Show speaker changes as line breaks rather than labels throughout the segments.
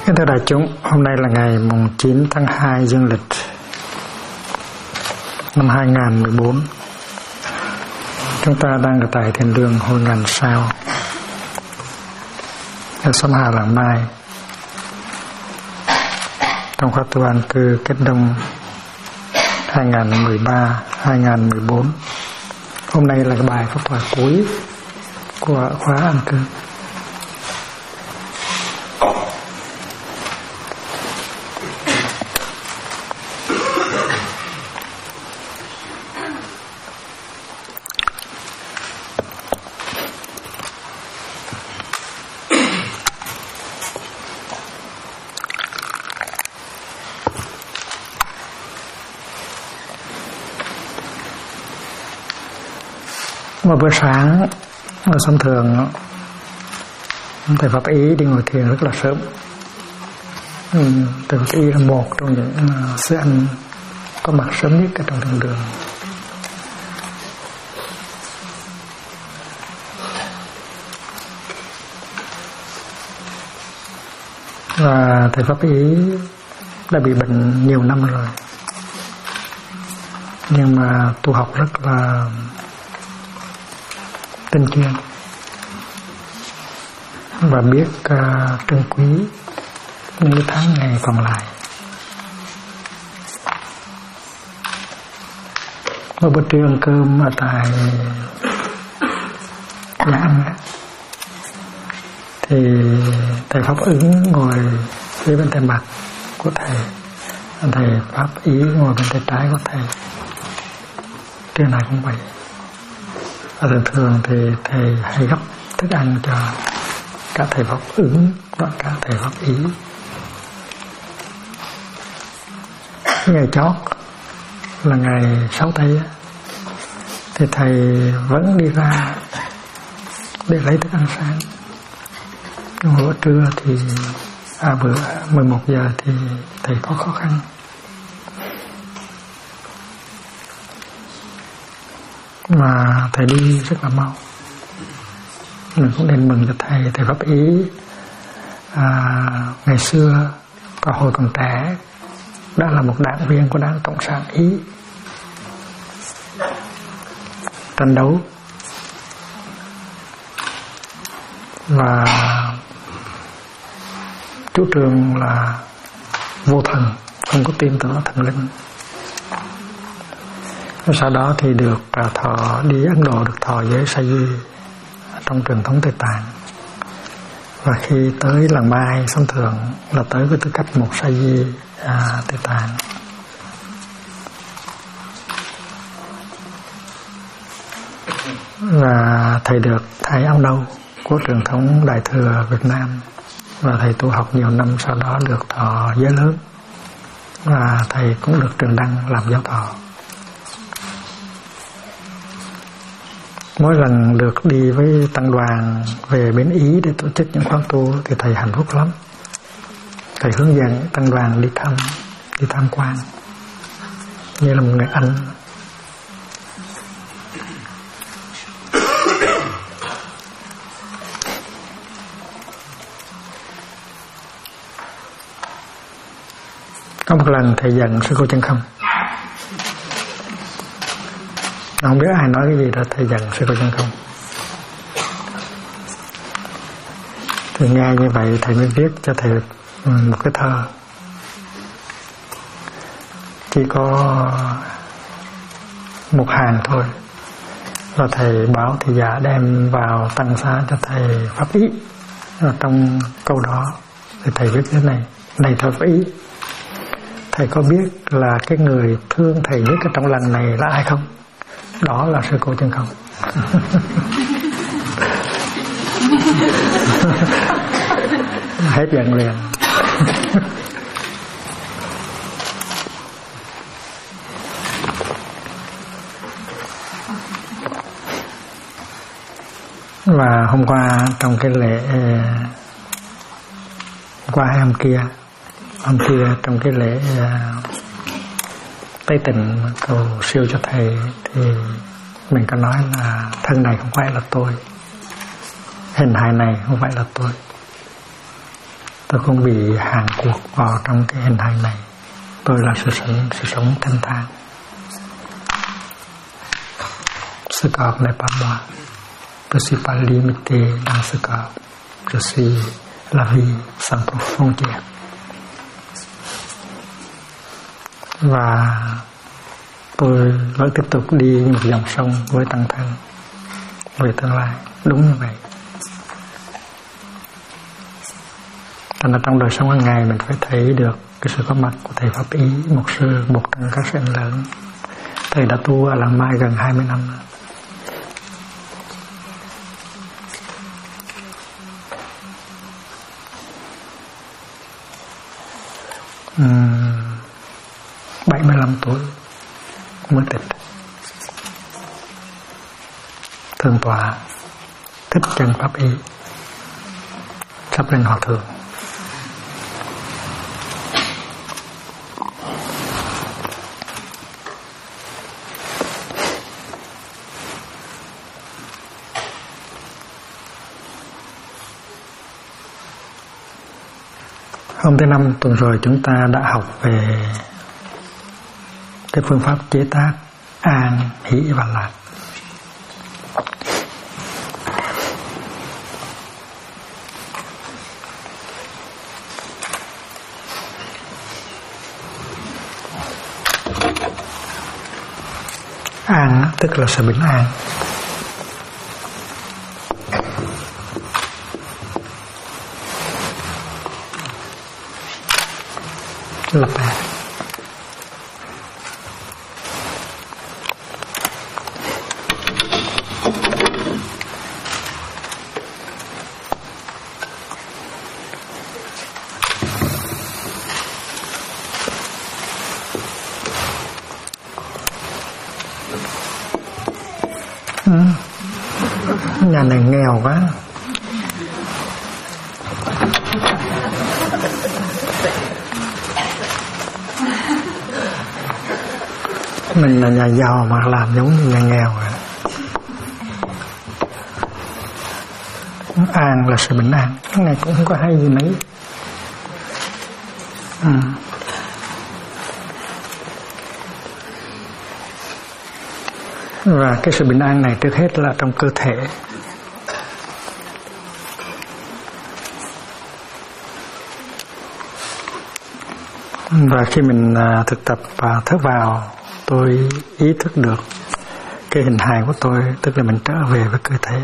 Kính thưa đại chúng, hôm nay là ngày mùng 9 tháng 2 dương lịch năm 2014. Chúng ta đang ở tại thiền đường Hội Ngàn Sao ở xóm Hà Làng Mai trong khóa tu an cư Kết Đông 2013-2014. Hôm nay là cái bài pháp thoại cuối của khóa an cư. Một bữa sáng ở sân thường, thầy Pháp Ý đi ngồi thiền rất là sớm. Thầy Pháp Ý là một trong những sư anh có mặt sớm nhất ở trong thiền đường. Và thầy Pháp Ý đã bị bệnh nhiều năm rồi, nhưng mà tu học rất là tinh chuyên và biết trân quý những tháng ngày còn lại. Một bữa trưa ăn cơm ở tại nhà ăn thì thầy Pháp Ứng ngồi phía bên tay mặt của thầy, thầy Pháp Ý ngồi bên tay trái của thầy. Trưa này cũng vậy. Và thường thì thầy hay gấp thức ăn cho cả thầy Pháp Ứng và cả thầy Pháp Ý. Ngày chót là ngày 6 Tây thì thầy vẫn đi ra để lấy thức ăn sáng. Nhưng bữa trưa thì bữa 11 giờ thì thầy có khó khăn. Mà thầy đi rất là mau. Mình cũng nên mừng cho thầy Pháp Ý. Ngày xưa có hồi còn trẻ đã là một đảng viên của Đảng Cộng sản Ý, tranh đấu và chủ trương là vô thần, không có tin tưởng thần linh. Sau đó thì được thọ đi Ấn Độ, được thọ giới sa di trong truyền thống Tây Tạng. Và khi tới làng Mai Sông Thường là tới với tư cách một sa di Tây Tạng. Và thầy được thay áo nâu của truyền thống Đại thừa Việt Nam. Và thầy tu học nhiều năm, sau đó được thọ giới lớn. Và thầy cũng được truyền đăng làm giáo thọ. Mỗi lần được đi với tăng đoàn về bên Ý để tổ chức những khóa tu thì thầy hạnh phúc lắm. Thầy hướng dẫn tăng đoàn đi tham quan như là một người anh. Có một lần thầy dặn sư cô Chân Không. Không biết ai nói cái gì đó, thầy dặn sư cô Chân Không. Thì nghe như vậy thầy mới viết cho thầy một cái thơ. Chỉ có một hàng thôi. Và thầy bảo thị giả đem vào tăng xá cho thầy Pháp Ý. Và trong câu đó thì thầy viết thế này: này thầy Pháp Ý, thầy có biết là cái người thương thầy nhất ở trong lần này là ai không? Đó là sư cô Chân Không. Hết giận liền. Và hôm qua trong cái lễ hôm kia trong cái lễ Tây Tịnh cầu siêu cho thầy thì mình có nói là thân này không phải là tôi, hình hài này không phải là tôi. tôi không bị hàng cuộc vào trong cái hình hài này. Tôi là sự sống thanh thản. Ce corps n'est pas moi. Je suis pas limité dans ce corps. Je suis la vie sans frontières. Và tôi vẫn tiếp tục đi như một dòng sông với tăng thân về tương lai. Đúng như vậy. Thành ra trong đời sống hàng ngày mình phải thấy được cái sự có mặt của thầy Pháp Ý, một sư, một trong các sư lớn. Thầy đã tu ở Làng Mai gần 20 năm. Ừ, 75 tuổi mới tịch. Thượng tọa Thích Chân Pháp Y sắp lên hòa thượng. Hôm thứ Năm tuần rồi chúng ta đã học về cái phương pháp chế tác an, hỷ và lạc. An tức là sự bình an. Lặp lại. Nhà này nghèo quá. Mình là nhà giàu mà làm giống như nhà nghèo vậy. An là sự bình an. Cái này cũng không có hay gì mấy. Và cái sự bình an này trước hết là trong cơ thể. Và khi mình thực tập và thở vào, tôi ý thức được cái hình hài của tôi, tức là mình trở về với cơ thể.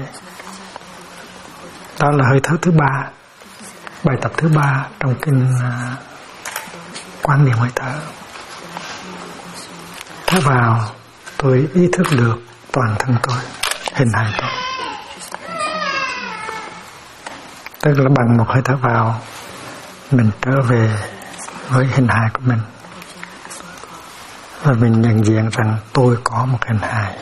Đó là hơi thở thứ 3, bài tập thứ 3 trong kinh quan niệm hơi thở. Thở vào, tôi ý thức được toàn thân tôi, hình hài tôi. Tức là bằng một hơi thở vào, mình trở về với hình hài của mình. Và mình nhận diện rằng tôi có một hình hài.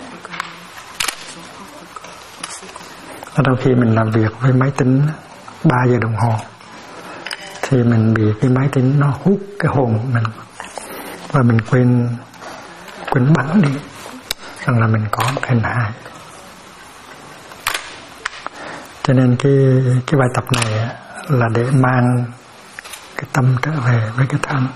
Đôi khi mình làm việc với máy tính 3 giờ đồng hồ thì mình bị cái máy tính nó hút cái hồn của mình và mình quên bắn đi rằng là mình có một hình hài. Cho nên cái bài tập này là để mang cái tâm trở về với cái thân.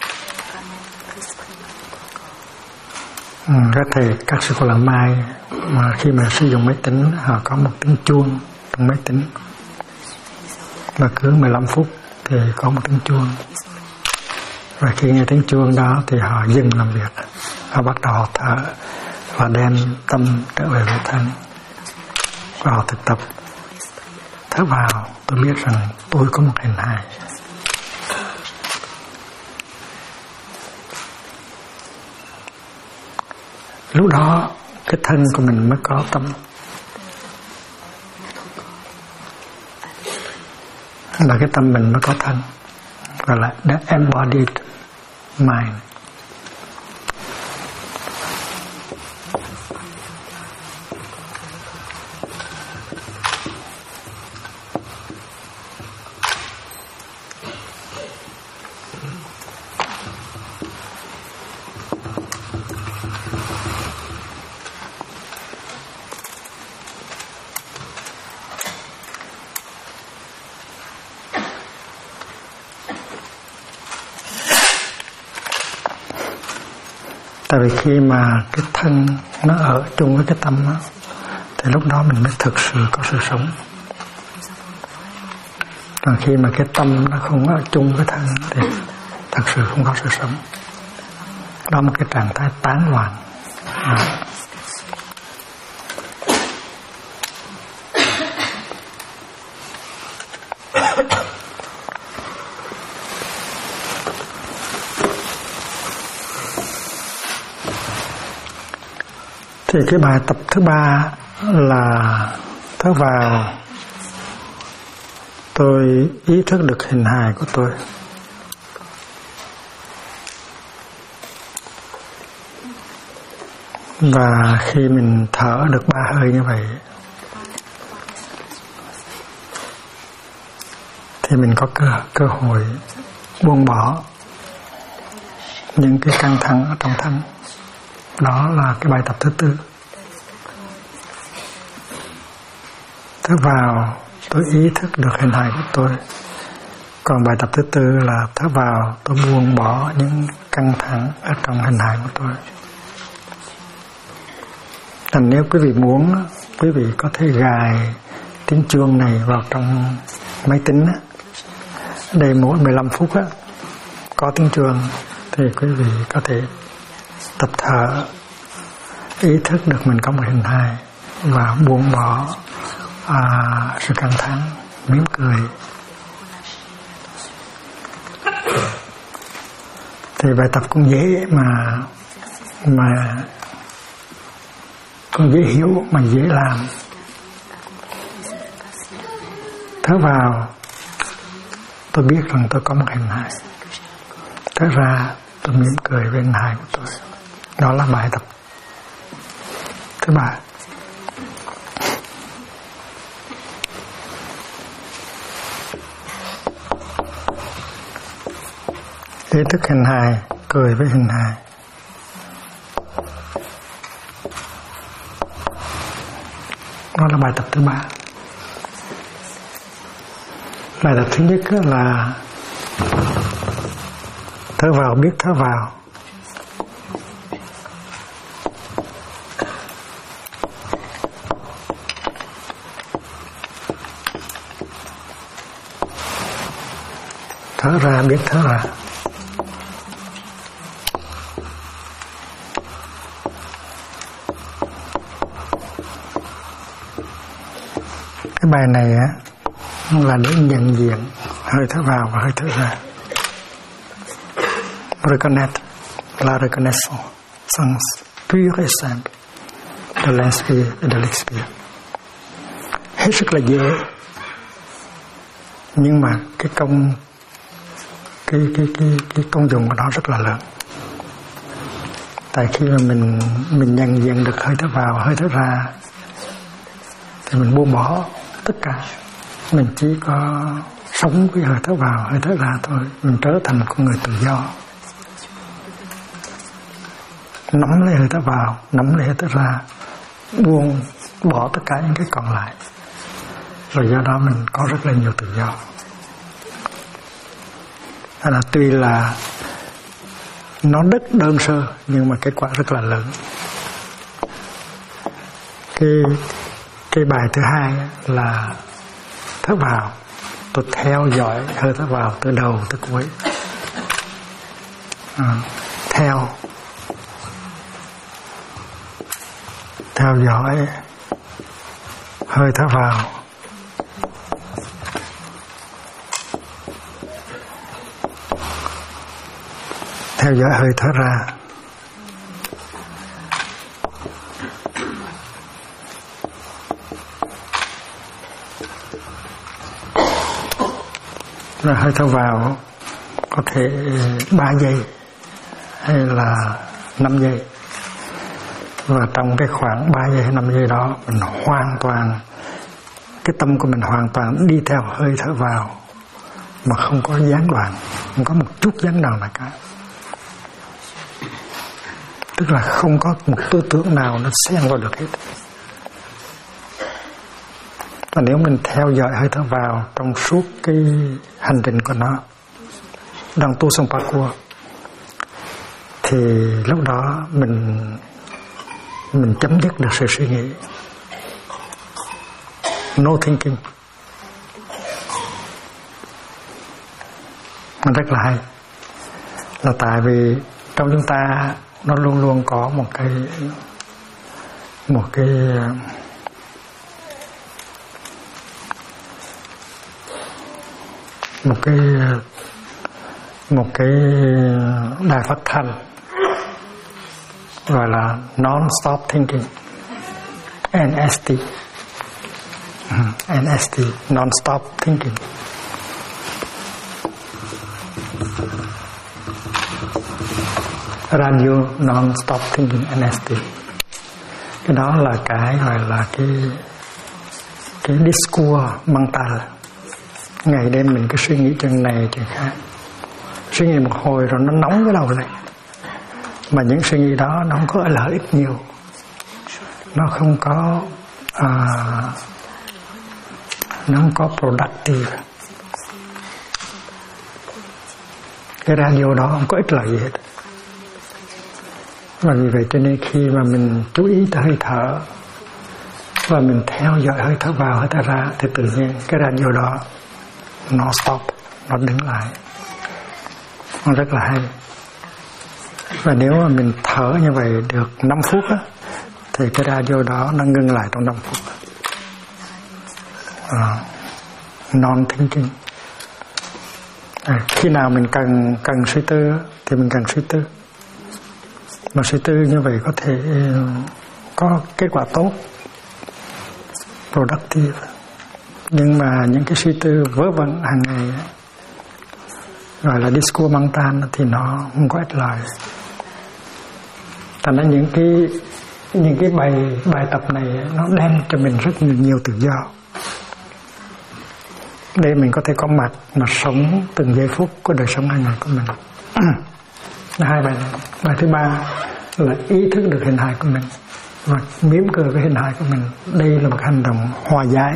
Các sư cô Làng Mai mà khi mà sử dụng máy tính họ có một tiếng chuông trong máy tính, và cứ 15 phút thì có một tiếng chuông, và khi nghe tiếng chuông đó thì họ dừng làm việc, họ bắt đầu thở và đem tâm trở về với thân, và họ thực tập thở vào. Tôi biết rằng tôi có một hình hài. Lúc đó cái thân của mình mới có tâm, là cái tâm mình mới có thân, gọi là the embodied mind. Tại vì khi mà cái thân nó ở chung với cái tâm đó, thì lúc đó mình mới thực sự có sự sống. Còn khi mà cái tâm nó không ở chung với thân thì thật sự không có sự sống. Đó là một cái trạng thái tán loạn. Thì cái bài tập thứ ba là thở vào tôi ý thức được hình hài của tôi. Và khi mình thở được 3 hơi như vậy thì mình có cơ hội buông bỏ những cái căng thẳng ở trong thân. Đó là cái bài tập thứ tư. Thở vào tôi ý thức được hình hài của tôi. Còn bài tập thứ tư là thở vào tôi buông bỏ những căng thẳng ở trong hình hài của tôi. Thành nếu quý vị muốn, quý vị có thể gài tiếng chuông này vào trong máy tính. Đây mỗi 15 phút có tiếng chuông thì quý vị có thể tập thở, ý thức được mình có một hình hài và buông bỏ sự căng thẳng, mỉm cười. Thì bài tập cũng dễ mà cũng dễ hiểu mà dễ làm. Thở vào tôi biết rằng tôi có một hình hài. Thở ra tôi mỉm cười với hình hài của tôi. Đó là bài tập thứ ba. Ý thức hình hài, cười với hình hài. Đó là bài tập thứ ba. Bài tập thứ nhất là thở vào biết thở vào. Thở ra biết thở ra. Cái bài này là để nhận diện hơi thở vào và hơi thở ra. Reconnaître la reconnaissance pure et simple de l'inspire et de l'expire. Hết sức là dễ, nhưng mà cái công dụng của nó rất là lớn. Tại khi mà mình nhận diện được hơi thở vào, hơi thở ra thì mình buông bỏ tất cả. Mình chỉ có sống với hơi thở vào, hơi thở ra thôi. Mình trở thành một con người tự do. Nắm lấy hơi thở vào, nắm lấy hơi thở ra, buông bỏ tất cả những cái còn lại. Rồi do đó mình có rất là nhiều tự do. Đó là tuy là nó rất đơn sơ nhưng mà kết quả rất là lớn. Cái bài thứ hai là thở vào tôi theo dõi hơi thở vào từ đầu tới cuối. Theo dõi hơi thở vào, theo dõi hơi thở ra. Rồi hơi thở vào có thể 3 giây hay là 5 giây. Và trong cái khoảng 3 giây hay 5 giây đó mình hoàn toàn, cái tâm của mình hoàn toàn đi theo hơi thở vào mà không có gián đoạn, không có một chút gián đoạn nào cả. Tức là không có một tư tưởng nào nó xen vào được hết. Và nếu mình theo dõi hơi thở vào trong suốt cái hành trình của nó, đang tu xong parkour, thì lúc đó mình chấm dứt được sự suy nghĩ. No thinking. Nó rất là hay. Là tại vì trong chúng ta nó luôn luôn có một cái đài phát thanh gọi là non-stop thinking, NST, NST, non-stop thinking. Radio non-stop thinking, NST. Cái đó là cái gọi là cái discourse mental. Ngày đêm mình cứ suy nghĩ chuyện này chuyện khác, suy nghĩ một hồi rồi nó nóng cái đầu lên. Mà những suy nghĩ đó nó không có lợi ích nhiều, nó không có productive. Cái radio đó không có ích lợi gì hết. Và vì vậy cho nên khi mà mình chú ý tới hơi thở và mình theo dõi hơi thở vào hơi thở ra thì tự nhiên cái radio đó nó stop, nó đứng lại. Nó rất là hay. Và nếu mà mình thở như vậy được 5 phút á, thì cái radio đó nó ngưng lại trong 5 phút. Non-thinking. Khi nào mình cần suy tư thì mình cần suy tư. Mà suy tư như vậy có thể có kết quả tốt, productive. Nhưng mà những cái suy tư vớ vẩn hàng ngày gọi là discourse mental thì nó không có ích lợi. Thành ra những cái bài tập này nó đem cho mình rất nhiều tự do để mình có thể có mặt mà sống từng giây phút của đời sống hàng ngày của mình. Hai bài này. Bài thứ ba là ý thức được hình hài của mình và mỉm cười với hình hài của mình. Đây là một hành động hòa giải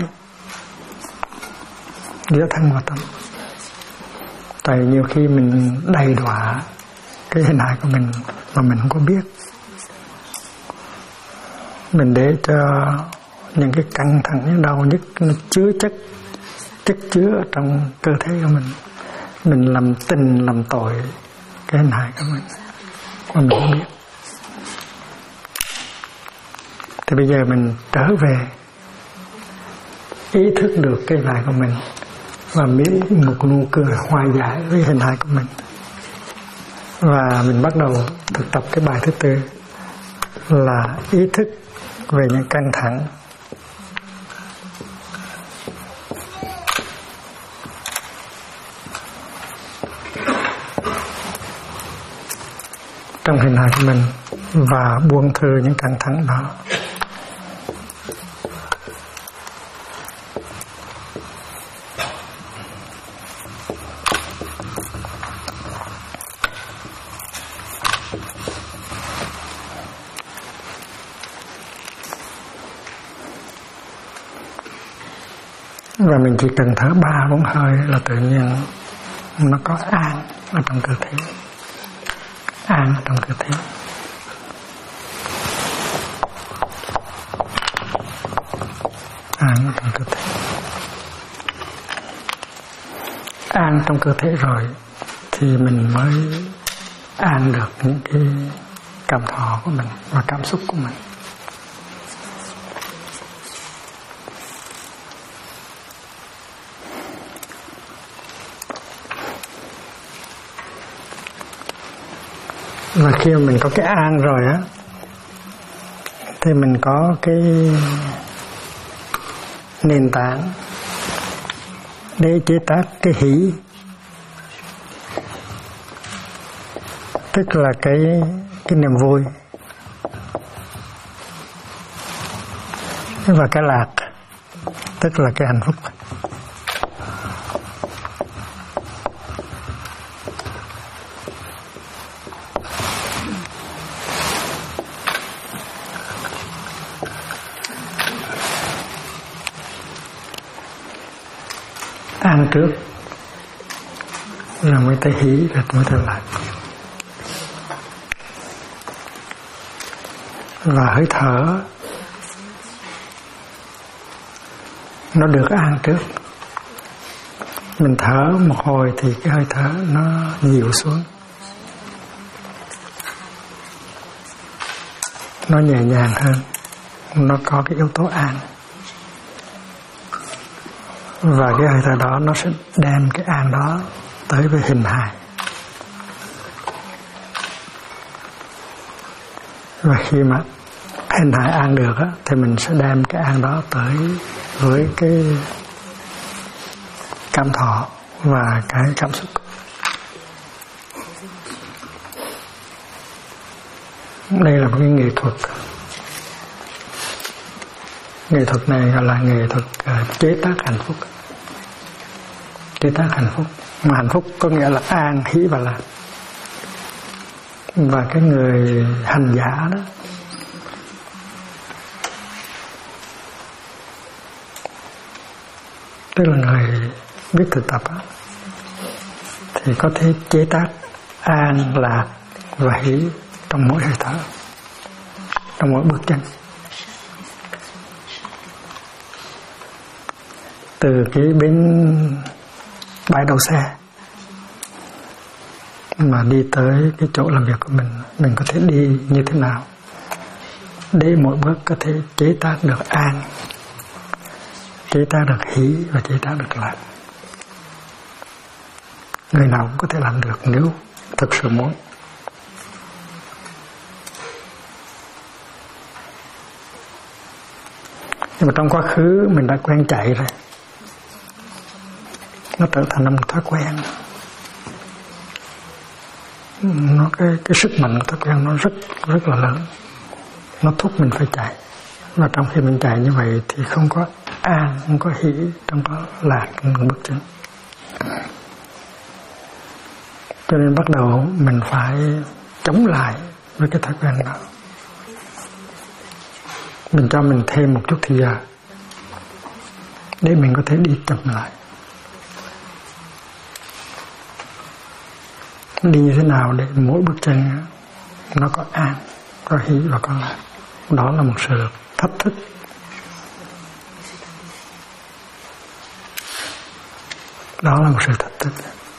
giữa thân và tâm. Tại nhiều khi mình đầy đọa cái hình hài của mình mà mình không có biết. Mình để cho những cái căng thẳng, những đau nhức nó chất chứa ở trong cơ thể của mình. Mình làm tình làm tội cái hình hài của mình mà mình không biết. Thì bây giờ mình trở về ý thức được cái hình hài của mình và mỉm một nụ cười hòa giải với hình hài của mình. Và mình bắt đầu thực tập cái bài thứ tư là ý thức về những căng thẳng. Trong hình hài của mình và buông thư những căng thẳng đó. Và mình chỉ cần thở 3-4 hơi là tự nhiên nó có an ở trong cơ thể. An ở trong cơ thể. An ở trong cơ thể. An trong cơ thể rồi thì mình mới an được những cái cảm thọ của mình và cảm xúc của mình. Và khi mà mình có cái an rồi á thì mình có cái nền tảng để chế tác cái hỷ, tức là cái niềm vui, và cái lạc, tức là cái hạnh phúc. An trước rồi mới tới hỷ, rồi mới tới lạc. và hơi thở nó được an trước. Mình thở một hồi thì cái hơi thở nó dịu xuống, nó nhẹ nhàng hơn, nó có cái yếu tố an. Và cái hơi thở đó nó sẽ đem cái an đó tới với hình hài. Và khi mà hình hài an được á, thì mình sẽ đem cái an đó tới với cái cảm thọ và cái cảm xúc. Đây là một cái nghệ thuật. Nghệ thuật này gọi là nghệ thuật chế tác hạnh phúc. Chế tác hạnh phúc. Mà hạnh phúc có nghĩa là an, hỷ và lạc. Và cái người hành giả đó, tức là người biết thực tập đó, thì có thể chế tác an, lạc và hỷ trong mỗi hơi thở, trong mỗi bước chân. Từ cái bến bãi đậu xe mà đi tới cái chỗ làm việc của mình có thể đi như thế nào để mỗi bước có thể chế tác được an, chế tác được hỷ và chế tác được lạc. Người nào cũng có thể làm được nếu thực sự muốn. Nhưng mà trong quá khứ mình đã quen chạy rồi, nó trở thành một thói quen. Nó cái sức mạnh của thói quen nó rất là lớn, nó thúc mình phải chạy. Và trong khi mình chạy như vậy thì không có an, không có hỷ, không có lạc trong bước chân. Cho nên bắt đầu mình phải chống lại với cái thói quen đó. Mình cho mình thêm một chút thời gian để mình có thể đi chậm lại. Đi như thế nào để mỗi bước chân nó có an, có hỷ và có lạc. Đó là một sự thách thức. Đó là một sự thách thức.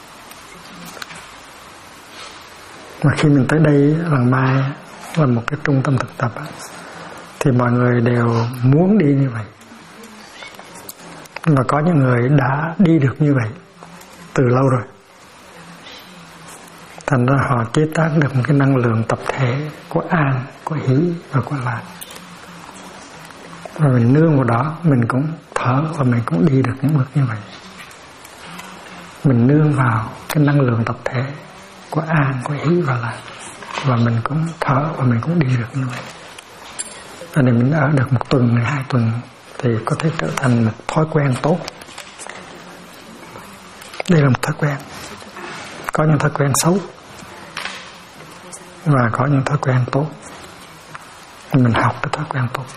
Mà khi mình tới đây lần mai là một cái trung tâm thực tập thì mọi người đều muốn đi như vậy. Và có những người đã đi được như vậy từ lâu rồi. Thành ra họ chế tác được một cái năng lượng tập thể của an, của hỷ và của lạc. Và mình nương vào đó, mình cũng thở và mình cũng đi được những bước như vậy. Mình nương vào cái năng lượng tập thể của an, của hỷ và lạc. Và mình cũng thở và mình cũng đi được như vậy. Và để mình ở được 1 tuần hay 2 tuần thì có thể trở thành một thói quen tốt. Đây là một thói quen. Có những thói quen xấu và có những thói quen tốt. Mình học cái thói quen tốt.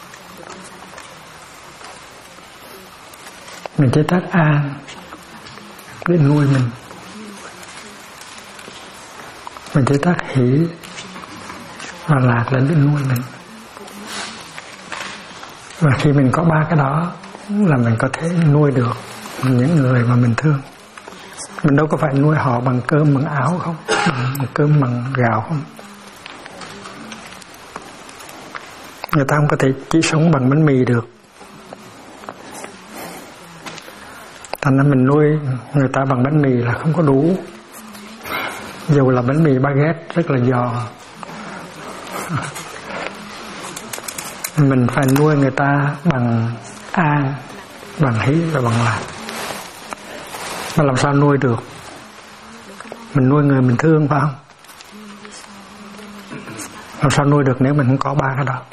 Mình chế tác an để nuôi mình. Mình chế tác hỷ và lạc là để nuôi mình. Và khi mình có 3 cái đó là mình có thể nuôi được những người mà mình thương. Mình đâu có phải nuôi họ bằng cơm, bằng áo không, bằng cơm, bằng gạo không. Người ta không có thể chỉ sống bằng bánh mì được. Thành ra mình nuôi người ta bằng bánh mì là không có đủ. Dù là bánh mì baguette rất là giòn, mình phải nuôi người ta bằng an, bằng hỷ và bằng lạc. Mà làm sao nuôi được? Mình nuôi người mình thương phải không? Làm sao nuôi được nếu mình không có 3 cái đó?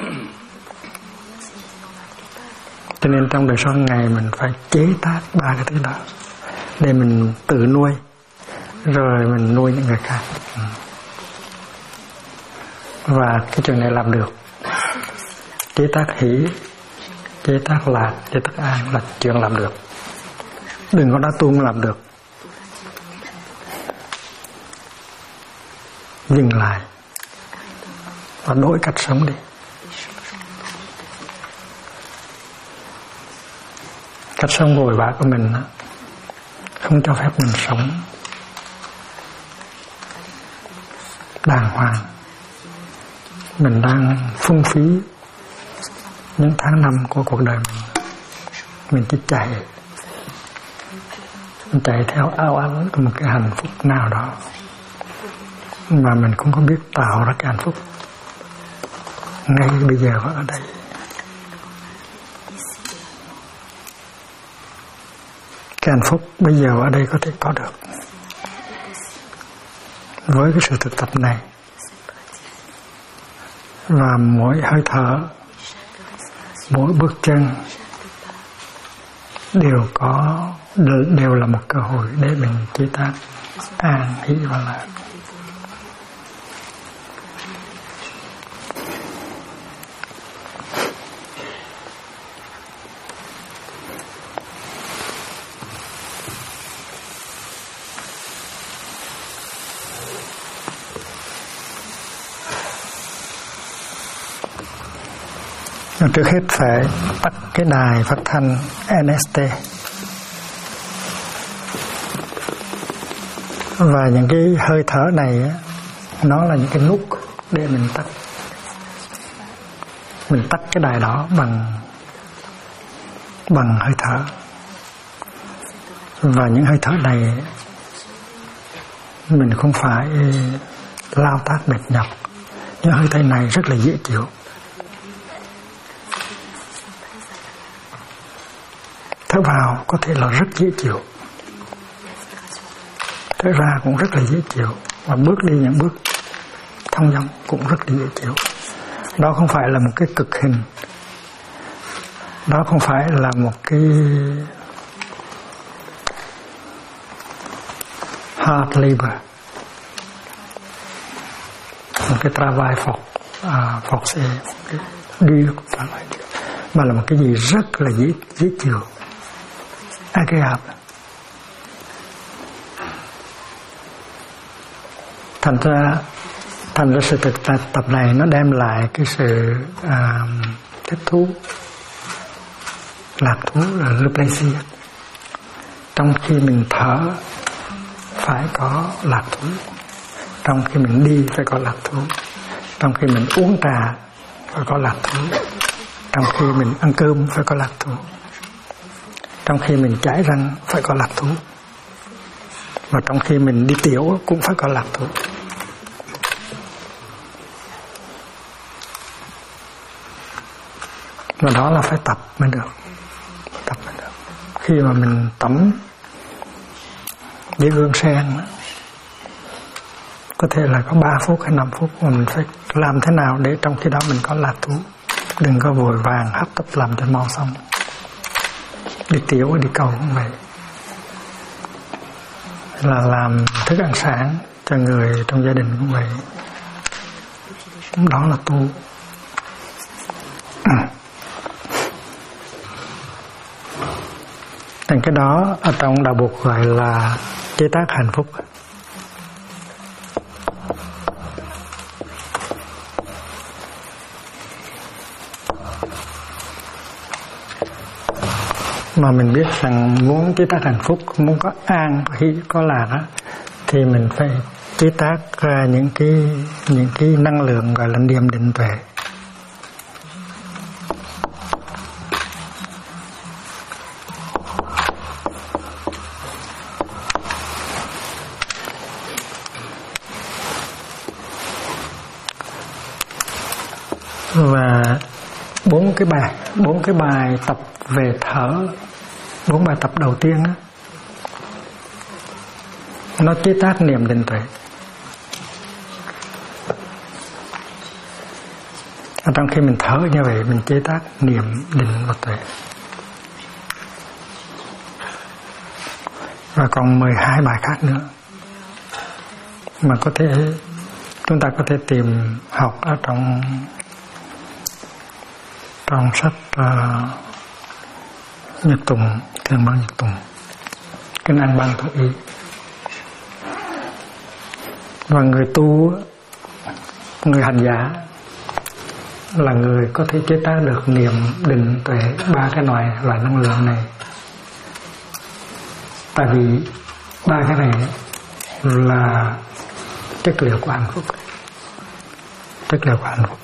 Cho nên trong đời sống ngày mình phải chế tác 3 cái thứ đó để mình tự nuôi, rồi mình nuôi những người khác. Và cái chuyện này làm được. Chế tác hỷ, chế tác lạc, chế tác an là chuyện làm được. Đừng có nói tôi không làm được. Dừng lại và đổi cách sống đi. Cách sống vội vã của mình không cho phép mình sống đàng hoàng. Mình đang phung phí những tháng năm của cuộc đời mình chỉ chạy theo ao ước của một cái hạnh phúc nào đó mà mình cũng không biết tạo ra cái hạnh phúc ngay bây giờ và ở đây. Cái hạnh phúc bây giờ ở đây có thể có được với cái sự thực tập này, và mỗi hơi thở, mỗi bước chân đều là một cơ hội để mình chế tác an hỷ và lạc. Trước hết phải tắt cái đài phát thanh NST, và những cái hơi thở này nó là những cái nút để mình tắt. Mình tắt cái đài đó bằng hơi thở, và những hơi thở này mình không phải lao tác mệt nhọc. Những hơi thở này rất là dễ chịu. Thở vào có thể là rất dễ chịu, thở ra cũng rất là dễ chịu, và bước đi những bước thông dong cũng rất là dễ chịu. Đó không phải là một cái cực hình, đó không phải là một cái hard labor, một cái travail forcé, mà là một cái gì rất là dễ chịu, agréable. Thành ra sự thực tập này nó đem lại cái sự thích thú, lạc thú, là le plaisir. Trong khi mình thở phải có lạc thú, trong khi mình đi phải có lạc thú, trong khi mình uống trà phải có lạc thú, trong khi mình ăn cơm phải có lạc thú, trong khi mình chải răng phải có lạc thú, và trong khi mình đi tiểu cũng phải có lạc thú. Và đó là phải tập mới được. Khi mà mình tắm với gương sen, có thể là có 3 phút hay 5 phút, mà mình phải làm thế nào để trong khi đó mình có lạc thú. Đừng có vội vàng hấp tấp làm cho mau xong. Đi tiểu, đi cầu cũng vậy, là làm thức ăn sáng cho người trong gia đình cũng vậy. Đó là tu. Thành cái đó ở trong đạo Phật gọi là chế tác hạnh phúc. Mà mình biết rằng muốn chế tác hạnh phúc, muốn có an, có lạc thì mình phải chế tác ra những cái năng lượng gọi là niệm định tuệ. Và 4 cái bài tập về thở, 4 bài tập đầu tiên nó chế tác niệm định tuệ. Trong khi mình thở như vậy, mình chế tác niệm định và tuệ. Và còn 12 bài khác nữa mà chúng ta có thể tìm học ở trong sách Nhật Tùng, Thiền Bang Nhật Tùng, Kinh An Bang Thủ Ý. Và người tu, người hành giả là người có thể chế tác được niệm định tuệ, 3 cái loại năng lượng này Tại vì ba cái này là chất liệu của hạnh phúc, chất liệu của hạnh phúc.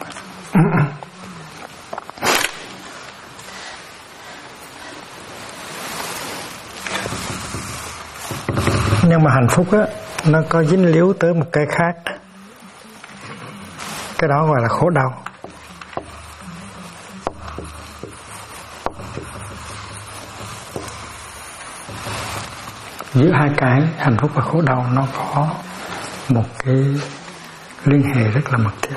Nhưng mà hạnh phúc á, nó có dính líu tới một cái khác, cái đó gọi là khổ đau. Giữa hai cái hạnh phúc và khổ đau nó có một cái liên hệ rất là mật thiết.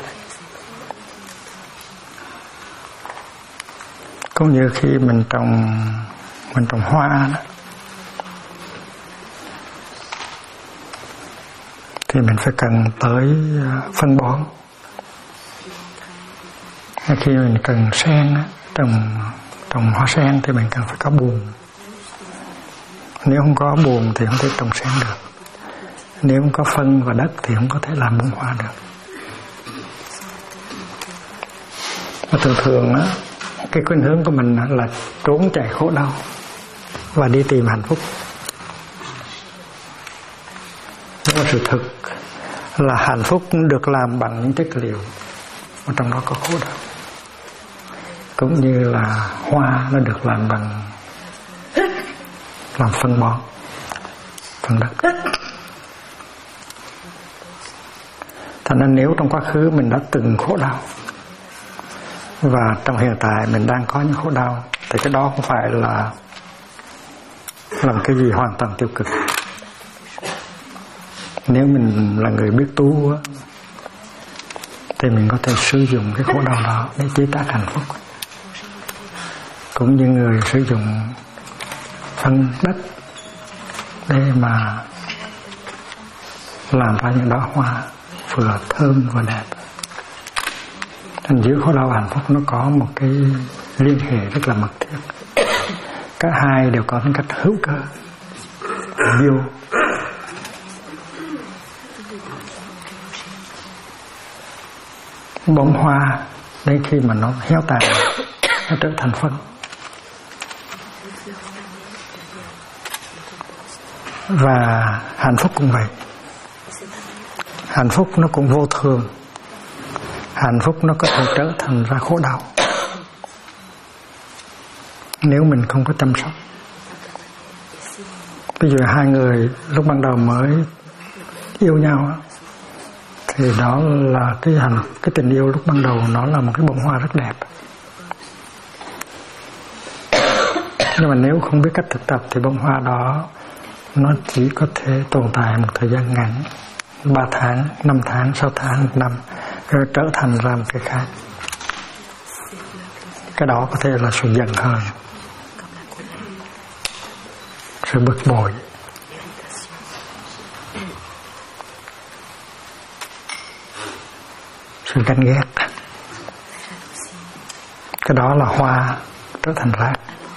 Cũng như khi mình trồng hoa đó, thì mình phải cần tới phân bón. Khi mình cần sen á, trồng hoa sen thì mình cần phải có buồng. Nếu không có buồng thì không thể trồng sen được. Nếu không có phân và đất thì không có thể làm bông hoa được. Và thường á, cái khuynh hướng của mình là trốn chạy khổ đau và đi tìm hạnh phúc. Nhưng mà sự thực là hạnh phúc được làm bằng những chất liệu mà trong đó có khổ đau. Cũng như là hoa nó được làm bằng làm phân bón, phân đất. Thành ra nếu trong quá khứ mình đã từng khổ đau và trong hiện tại mình đang có những khổ đau, thì cái đó không phải là làm cái gì hoàn toàn tiêu cực. Nếu mình là người biết tu á, thì mình có thể sử dụng cái khổ đau đó để chế tác hạnh phúc. Cũng như người sử dụng phân đất để mà làm ra những đóa hoa vừa thơm vừa đẹp. Thành giữa khổ đau và hạnh phúc nó có một cái liên hệ rất là mật thiết. Cả hai đều có tính cách hữu cơ, bio. Bông hoa đến khi mà nó héo tàn, nó trở thành phân. Và hạnh phúc cũng vậy. Hạnh phúc nó cũng vô thường. Hạnh phúc nó có thể trở thành ra khổ đau nếu mình không có chăm sóc. Bây giờ hai người lúc ban đầu mới yêu nhau thì đó là cái tình yêu lúc ban đầu, nó là một cái bông hoa rất đẹp. Nhưng mà nếu không biết cách thực tập thì bông hoa đó nó chỉ có thể tồn tại một thời gian ngắn, 3 tháng, 5 tháng, 6 tháng, 1 năm, rồi trở thành ra một cái khác. Cái đó có thể là sự giận hờn, sự bực bội, sự ganh ghét. Cái đó là hoa trở thành rác.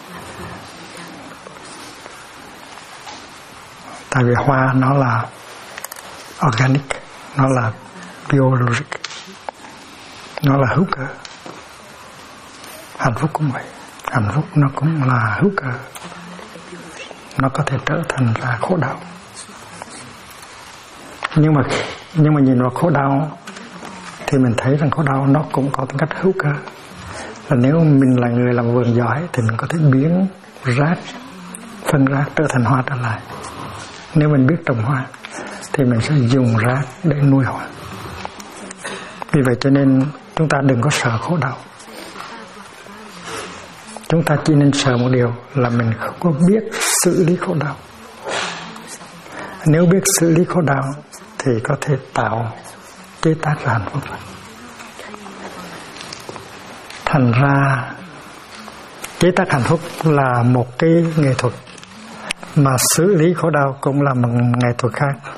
Tại vì hoa nó là organic, nó là biologic, nó là hữu cơ. Hạnh phúc cũng vậy. Hạnh phúc nó cũng là hữu cơ. Nó có thể trở thành ra khổ đau. Nhưng mà nhìn vào khổ đau thì mình thấy rằng khổ đau nó cũng có tính cách hữu cơ. Là nếu mình là người làm vườn giỏi thì mình có thể biến rác, phân rác trở thành hoa trở lại. Nếu mình biết trồng hoa thì mình sẽ dùng rác để nuôi hoa. Vì vậy cho nên chúng ta đừng có sợ khổ đau. Chúng ta chỉ nên sợ một điều là mình không có biết xử lý khổ đau. Nếu biết xử lý khổ đau thì có thể chế tác ra hạnh phúc. Thành ra chế tác hạnh phúc là một cái nghệ thuật, mà xử lý khổ đau cũng là một nghệ thuật khác.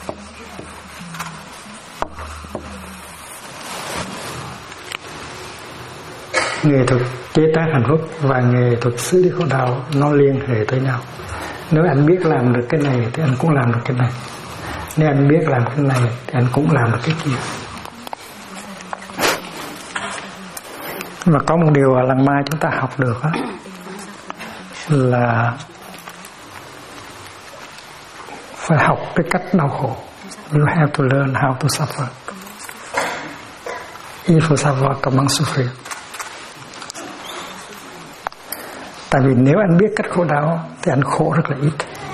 Nghệ thuật chế tác hạnh phúc và nghệ thuật xử lý khổ đau nó liên hệ tới nhau. Nếu anh biết làm được cái này thì anh cũng làm được cái này. Nếu anh biết làm cái này thì anh cũng làm được cái kia. Và có một điều ở Làng Mai chúng ta học được đó, là phải học cái cách đau khổ. You have to learn how to suffer. Il faut savoir comment souffrir. Tại vì nếu anh biết cách khổ đau thì anh khổ rất là ít.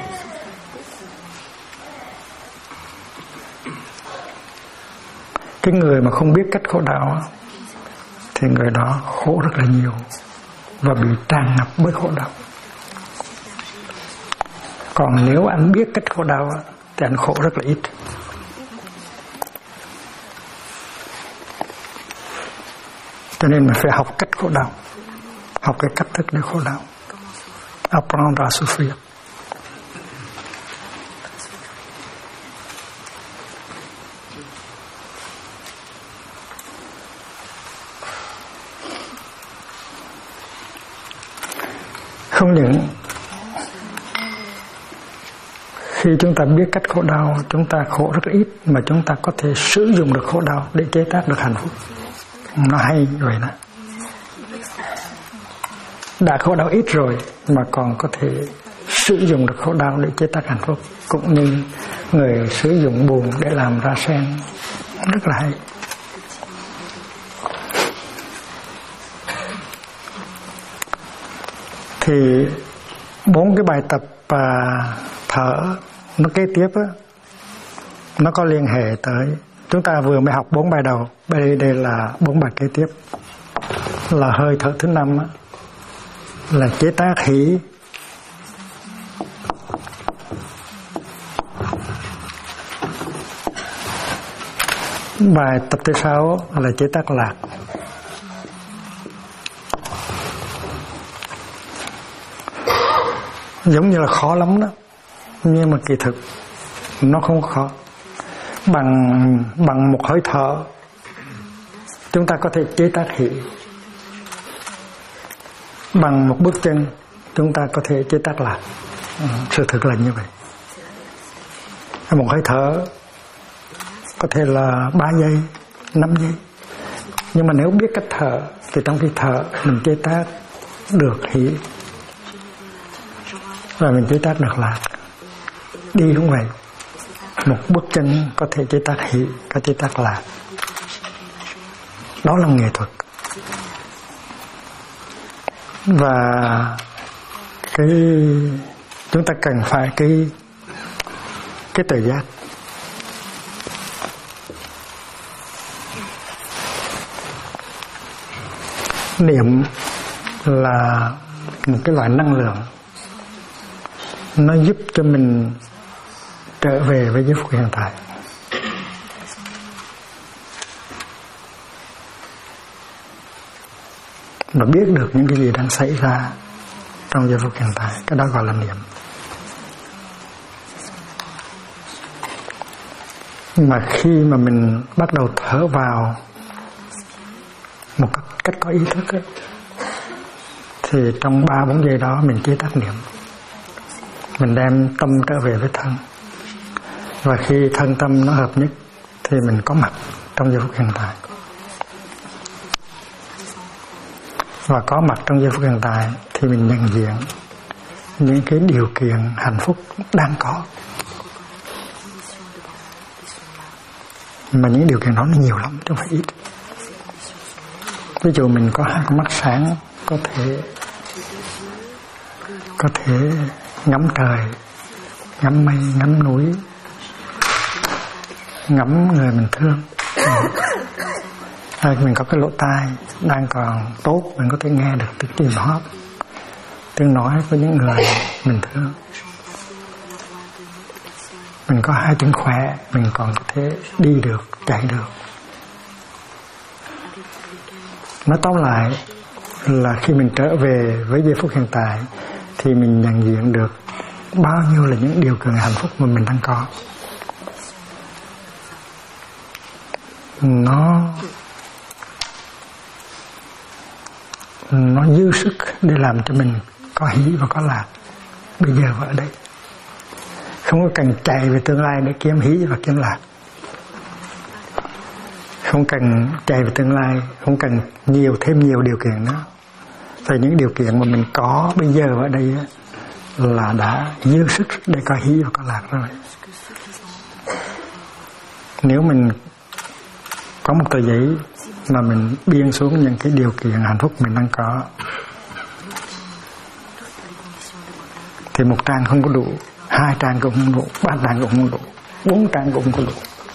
Cái người mà không biết cách khổ đau thì người đó khổ rất là nhiều và bị tràn ngập bởi khổ đau. Còn nếu anh biết cách khổ đau thì anh khổ rất là ít. Cho nên mình phải học cách khổ đau, học cái cách thức để khổ đau. Apprendre à souffrir. Không những khi chúng ta biết cách khổ đau, chúng ta khổ rất ít, mà chúng ta có thể sử dụng được khổ đau để chế tác được hạnh phúc. Nó hay vậy đó. Đã khổ đau ít rồi mà còn có thể sử dụng được khổ đau để chế tác hạnh phúc, cũng như người sử dụng buồn để làm ra sen, rất là hay. Thì 4 cái bài tập thở nó kế tiếp á, nó có liên hệ tới chúng ta vừa mới học 4 bài đầu. Đây là 4 bài kế tiếp, là hơi thở thứ 5 á, là chế tác hỷ. Bài tập thứ 6 là chế tác lạc. Giống như là khó lắm đó, nhưng mà kỳ thực nó không khó. Bằng một hơi thở chúng ta có thể chế tác hỷ. Bằng một bước chân chúng ta có thể chế tác lạc. Sự thực là như vậy. Một hơi thở có thể là 3 giây, 5 giây. Nhưng mà nếu biết cách thở thì trong khi thở mình chế tác được hỷ và mình chế tác được lạc. Đi cũng vậy, một bước chân có thể chế tác hỷ, có chế tác lạc. Đó là nghệ thuật. Và chúng ta cần phải cái tự giác. Niệm là một cái loại năng lượng, nó giúp cho mình trở về với giây phút hiện tại. Và biết được những cái gì đang xảy ra trong giây phút hiện tại. Cái đó gọi là niệm. Mà khi mà mình bắt đầu thở vào một cách có ý thức ấy, thì trong 3-4 giây đó mình chế tác niệm. Mình đem tâm trở về với thân. Và khi thân tâm nó hợp nhất thì mình có mặt trong giây phút hiện tại. Và có mặt trong giây phút hiện tại thì mình nhận diện những cái điều kiện hạnh phúc đang có. Mà những điều kiện đó nó nhiều lắm, chứ không phải ít. Ví dụ mình có 2 con mắt sáng, có thể ngắm trời, ngắm mây, ngắm núi, ngắm người mình thương. Mình có cái lỗ tai đang còn tốt, mình có thể nghe được tiếng chim hót, tiếng nói của những người mình thương. Mình có 2 chân khỏe, mình còn có thể đi được, chạy được. Nói tóm lại là khi mình trở về với giây phút hiện tại thì mình nhận diện được bao nhiêu là những điều kiện hạnh phúc mà mình đang có. Nó dư sức để làm cho mình có hỷ và có lạc bây giờ và ở đây. Không có cần chạy về tương lai để kiếm hỷ và kiếm lạc. Không cần chạy về tương lai, không cần thêm nhiều điều kiện nữa. Và những điều kiện mà mình có bây giờ và ở đây là đã dư sức để có hỷ và có lạc rồi. Nếu mình có một tờ giấy mà mình biên xuống những cái điều kiện hạnh phúc mình đang có, thì 1 trang không có đủ, 2 trang cũng không đủ, 3 trang cũng không đủ, 4 trang cũng không có đủ.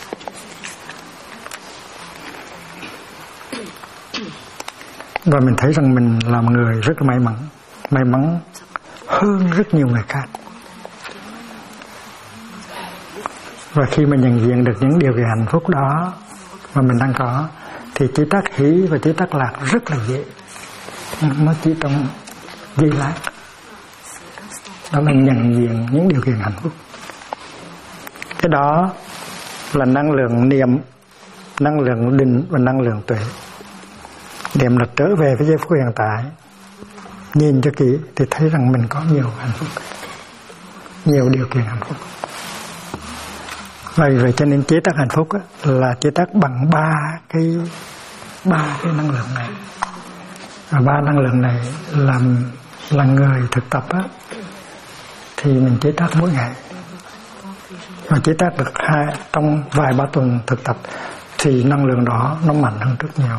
Và mình thấy rằng mình là một người rất là may mắn hơn rất nhiều người khác. Và khi mà nhận diện được những điều kiện hạnh phúc đó mà mình đang có, thì chế tác hỷ và chế tác lạc rất là dễ. Nó chỉ trong giây lát. Đó là nhận diện những điều kiện hạnh phúc. Cái đó là năng lượng niệm, năng lượng định và năng lượng tuệ. Niệm là trở về với giây phút hiện tại, nhìn cho kỹ thì thấy rằng mình có nhiều hạnh phúc, nhiều điều kiện hạnh phúc. Vì vậy cho nên chế tác hạnh phúc là chế tác bằng ba cái năng lượng này. Và 3 năng lượng này là người thực tập thì mình chế tác mỗi ngày. Và chế tác được trong vài 3 tuần thực tập thì năng lượng đó nó mạnh hơn rất nhiều.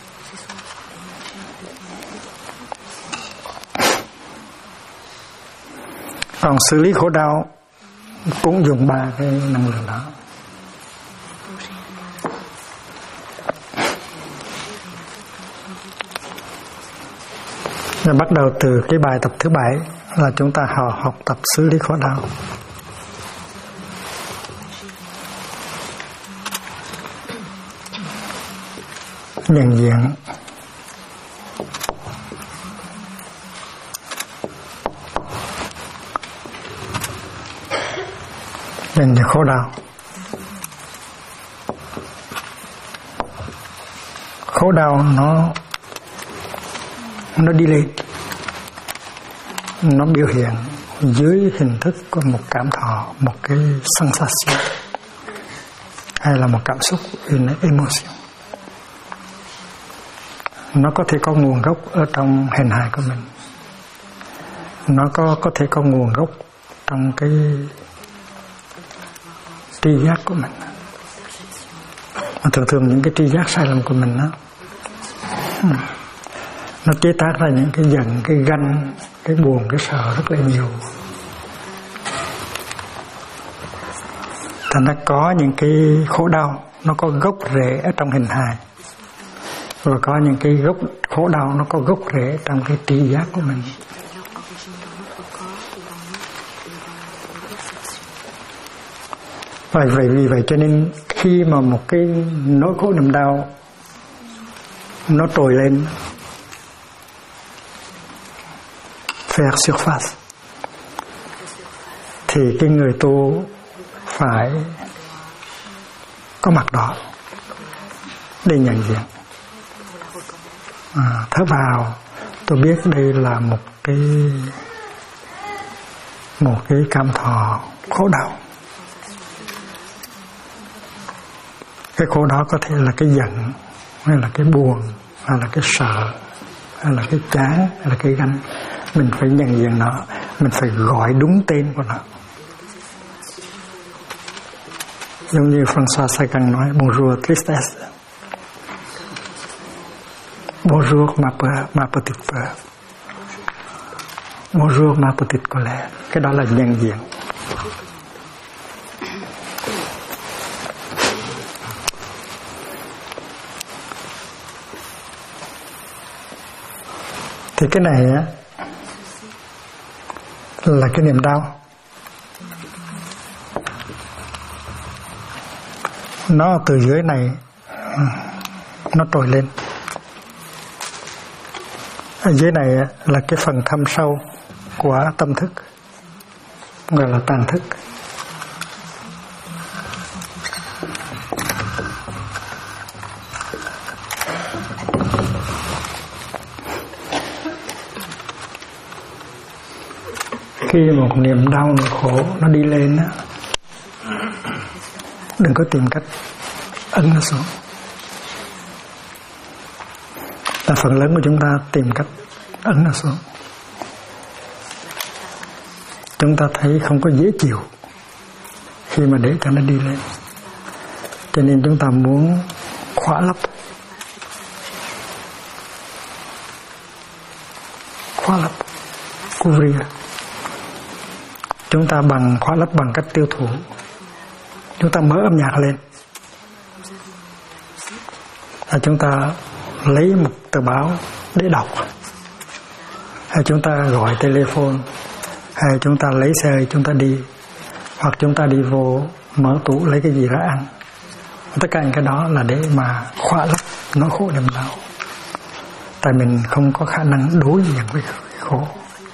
Còn xử lý khổ đau cũng dùng 3 cái năng lượng đó. Và bắt đầu từ cái bài tập thứ 7 là chúng ta học tập xử lý khổ đau. Nhận diện khổ đau. Khổ đau nó đi lên, nó biểu hiện dưới hình thức của một cảm thọ, một cái sensation, hay là một cảm xúc, une emotion. Nó có thể có nguồn gốc ở trong hình hài của mình, nó có thể có nguồn gốc trong cái tri giác của mình. Mà thường những cái tri giác sai lầm của mình nó chế tác ra những cái giận, cái ganh, cái buồn, cái sợ rất là nhiều. Thành ra có những cái khổ đau nó có gốc rễ ở trong hình hài, và có những cái gốc khổ đau nó có gốc rễ trong cái tri giác của mình. Vì vậy cho nên khi mà một cái nỗi khổ niềm đau nó trồi lên, faire surface, thì cái người tu phải có mặt đó để nhận diện. Thở vào, tôi biết đây là một cái cảm thọ khổ đau. Cái khổ đó có thể là cái giận, hay là cái buồn, hay là cái sợ, hay là cái chán, hay là cái ganh. Mình phải nhận diện nó, mình phải gọi đúng tên của nó. Giống như François Sagan nói, bonjour tristesse, bonjour ma petite peur, bonjour ma petite colère. Cái đó là nhận diện. Thì cái này là cái niềm đau. Nó từ dưới này nó trồi lên. Ở dưới này là cái phần thâm sâu của tâm thức, gọi là tàn thức. Khi một niềm đau, niềm khổ nó đi lên á, đừng có tìm cách ấn nó xuống. Là phần lớn của chúng ta tìm cách ấn nó xuống. chúng ta thấy không có dễ chịu khi mà để cho nó đi lên, cho nên chúng ta muốn khóa lấp cover. Chúng ta khóa lấp bằng cách tiêu thụ. Chúng ta mở âm nhạc lên, chúng ta lấy một tờ báo để đọc, hay chúng ta gọi telephone, hay chúng ta lấy xe chúng ta đi, hoặc chúng ta đi vô mở tủ lấy cái gì ra ăn. Tất cả những cái đó là để mà khóa lấp nỗi khổ niềm đau, tại mình không có khả năng đối diện với cái khổ,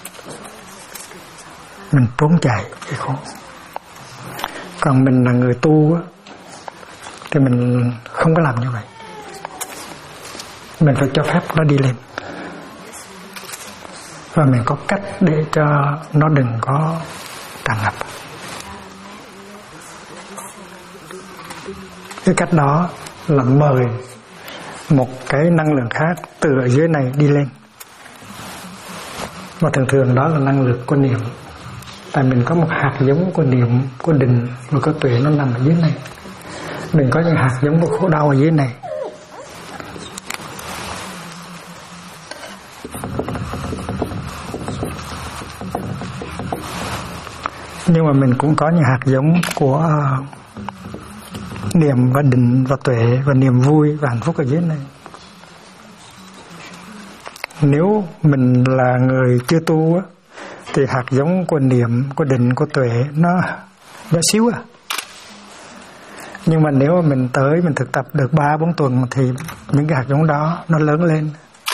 mình trốn chạy cái khổ. Còn mình là người tu thì mình không có làm như vậy, mình phải cho phép nó đi lên, và mình có cách để cho nó đừng có tràn ngập. Cái cách đó là mời một cái năng lượng khác từ ở dưới này đi lên, và thường thường đó là năng lượng của niệm. Tại mình có một hạt giống của niệm, của định và của tuệ nó nằm ở dưới này. Mình có những hạt giống của khổ đau ở dưới này. Nhưng mà mình cũng có những hạt giống của niệm và định và tuệ và niềm vui và hạnh phúc ở dưới này. Nếu mình là người chưa tu thì hạt giống của niệm, của định, của tuệ nó nhỏ xíu Nhưng mà nếu mà mình tới mình thực tập được 3-4 tuần thì những cái hạt giống đó nó lớn lên.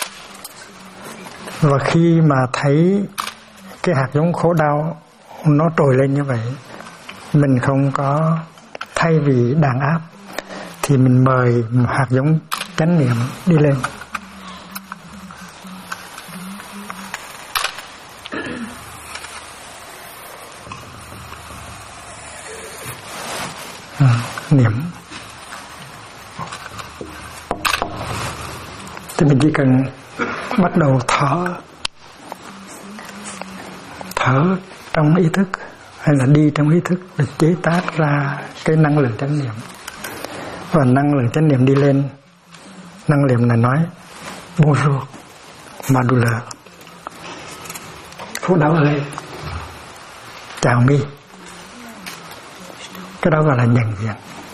Và khi mà thấy cái hạt giống khổ đau nó trồi lên như vậy, mình không có, thay vì đàn áp thì mình mời một hạt giống chánh niệm đi lên. Niệm thì mình chỉ cần bắt đầu thở trong ý thức hay là đi trong ý thức để chế tác ra cái năng lượng chánh niệm. Và năng lượng chánh niệm đi lên, năng lượng này nói bonjour ma douleur, khổ đau ơi, chào mi. Cái đó gọi là nhận diện.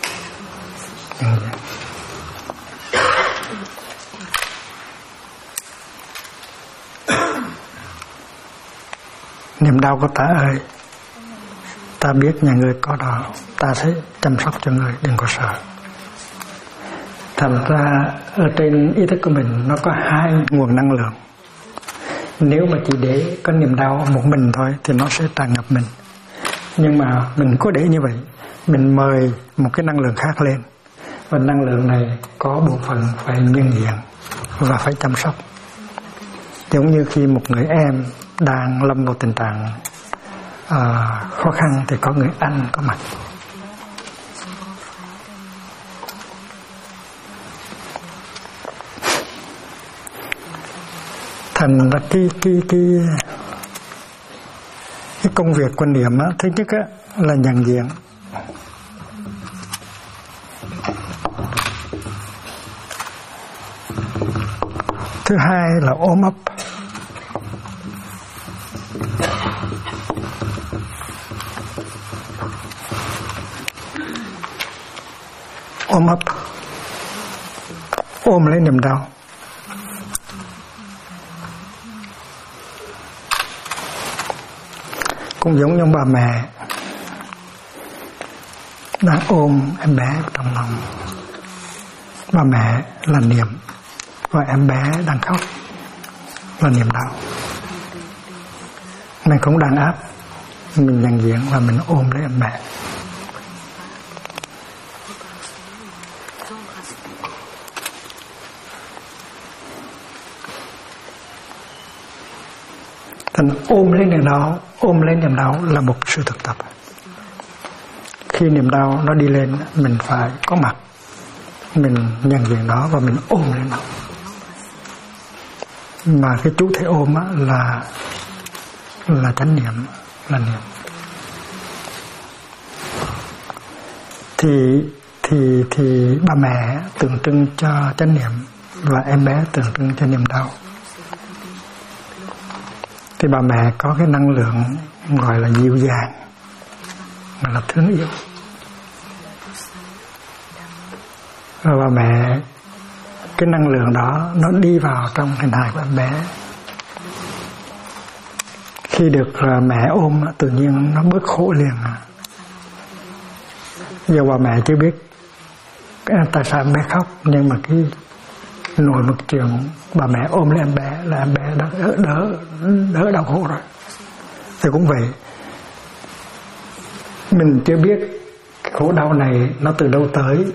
Niềm đau của ta ơi, ta biết nhà người có đó, ta sẽ chăm sóc cho người, đừng có sợ. Thành ra ở trên ý thức của mình nó có 2 nguồn năng lượng. Nếu mà chỉ để có niềm đau một mình thôi thì nó sẽ tràn ngập mình. Nhưng mà mình có để như vậy, mình mời một cái năng lượng khác lên, và năng lượng này có bộ phận phải nhân diện và phải chăm sóc. Giống như khi một người em đang lâm vào tình trạng khó khăn thì có người anh có mặt. Thành ra cái công việc của niệm thứ nhất là nhận diện. Thứ hai là ôm ấp. Ôm ấp, ôm lấy niềm đau. Cũng giống như bà mẹ đang ôm em bé trong lòng. Bà mẹ là niệm và em bé đang khóc là niềm đau. Mình cũng đang áp, mình nhận diện và mình ôm lấy em bé. Thành ôm lấy niềm đau là một sự thực tập. Khi niềm đau nó đi lên, mình phải có mặt, mình nhận diện nó và mình ôm lên nó. Mà cái chú thể ôm là chánh niệm, là niệm. Thì bà mẹ tượng trưng cho chánh niệm và em bé tượng trưng cho niềm đau. Thì bà mẹ có cái năng lượng gọi là dịu dàng, gọi là thương yêu. Và bà mẹ, cái năng lượng đó nó đi vào trong hình hài của em bé. Khi được mẹ ôm, tự nhiên nó bớt khổ liền. Giờ bà mẹ chưa biết tại sao em bé khóc, nhưng mà cái nổi một chuyện bà mẹ ôm lấy em bé là em bé đã đỡ đau khổ rồi. Thì cũng vậy, mình chưa biết cái khổ đau này nó từ đâu tới,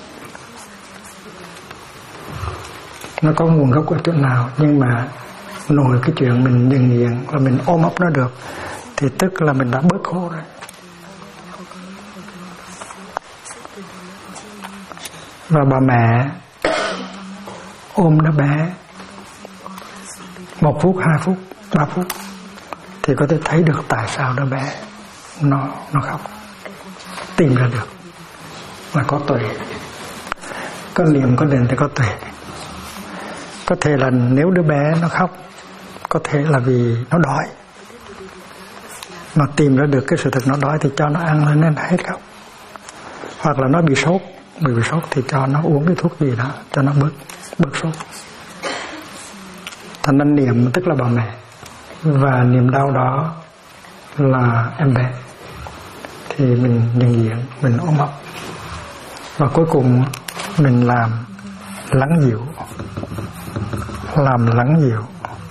nó có nguồn gốc ở chỗ nào, nhưng mà nổi cái chuyện mình nhận diện và mình ôm ấp nó được thì tức là mình đã bớt khổ rồi. Và bà mẹ ôm đứa bé 1 phút, 2 phút, 3 phút thì có thể thấy được tại sao đứa bé nó khóc, tìm ra được và có tuệ, có niệm, có định thì có tuệ. Có thể là nếu đứa bé nó khóc, có thể là vì nó đói, mà tìm ra được cái sự thật nó đói thì cho nó ăn lên nên hết khóc. Hoặc là nó bị sốt, bị sốt thì cho nó uống cái thuốc gì đó cho nó bớt sốt. Thành nên niệm tức là bà mẹ, và niềm đau đó là em bé. Thì mình nhận diện, mình ôm ấp, và cuối cùng mình làm lắng dịu, làm lắng dịu.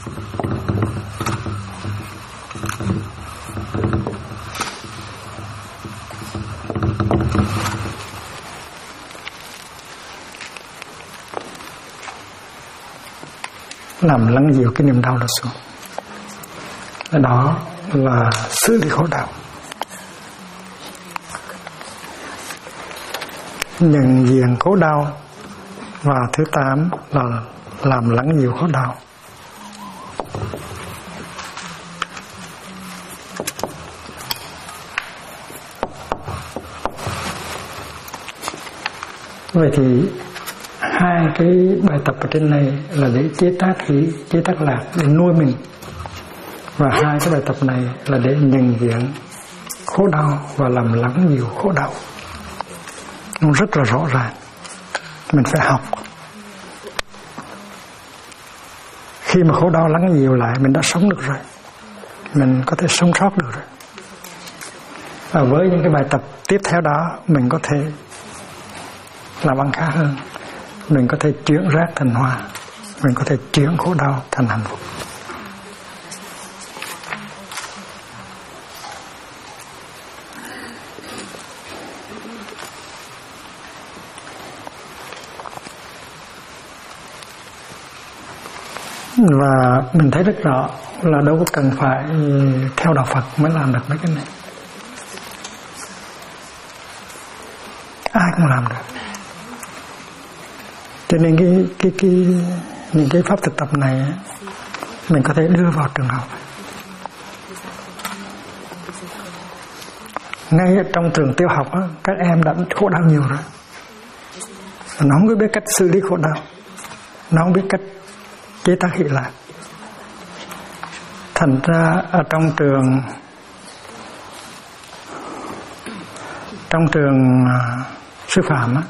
Làm lắng dịu cái niềm đau đó xuống. Đó là xử lý khổ đau. Nhận diện khổ đau. Và thứ 8 là làm lắng dịu khổ đau. Vậy thì hai cái bài tập ở trên này là để chế tác hỷ, chế tác lạc, để nuôi mình. Và hai cái bài tập này là để nhận diện khổ đau và làm lắng dịu khổ đau. Nó rất là rõ ràng. Mình phải học. Khi mà khổ đau lắng dịu lại, mình đã sống được rồi. Mình có thể sống sót được rồi. Và với những cái bài tập tiếp theo đó, mình có thể làm ăn khá hơn. Mình có thể chuyển rác thành hoa. Mình có thể chuyển khổ đau thành hạnh phúc. Và mình thấy rất rõ là đâu có cần phải theo đạo Phật mới làm được mấy cái này. Ai cũng làm được. Cho nên những cái pháp thực tập này mình có thể đưa vào trường học. Ngay trong trường tiểu học đó, các em đã khổ đau nhiều rồi. Nó không biết cách xử lý khổ đau, nó không biết cách chế tác hỷ lạc. Thành ra ở trong trường sư phạm á,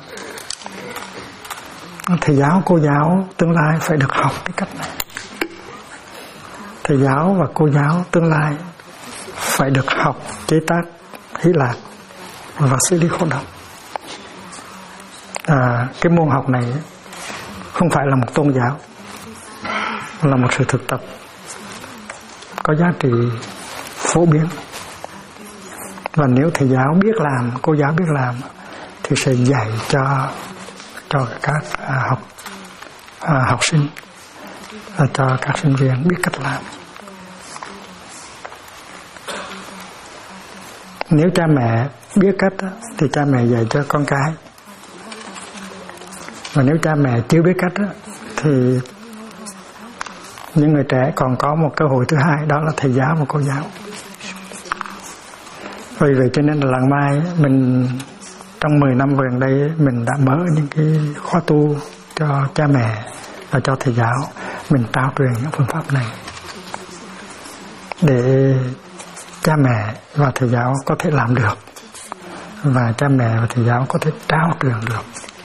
thầy giáo, cô giáo tương lai phải được học cái cách này. Thầy giáo và cô giáo tương lai phải được học chế tác hỷ lạc và xử lý khổ đau. Cái môn học này không phải là một tôn giáo, là một sự thực tập có giá trị phổ biến. Và nếu thầy giáo biết làm, cô giáo biết làm thì sẽ dạy cho các học sinh và cho các sinh viên biết cách làm. Nếu cha mẹ biết cách thì cha mẹ dạy cho con cái. Và nếu cha mẹ chưa biết cách thì những người trẻ còn có một cơ hội thứ hai, đó là thầy giáo và cô giáo. Vì vậy cho nên là làng Mai mình trong 10 năm gần đây mình đã mở những cái khóa tu cho cha mẹ và cho thầy giáo, mình trao truyền những phương pháp này để cha mẹ và thầy giáo có thể làm được, và cha mẹ và thầy giáo có thể trao truyền được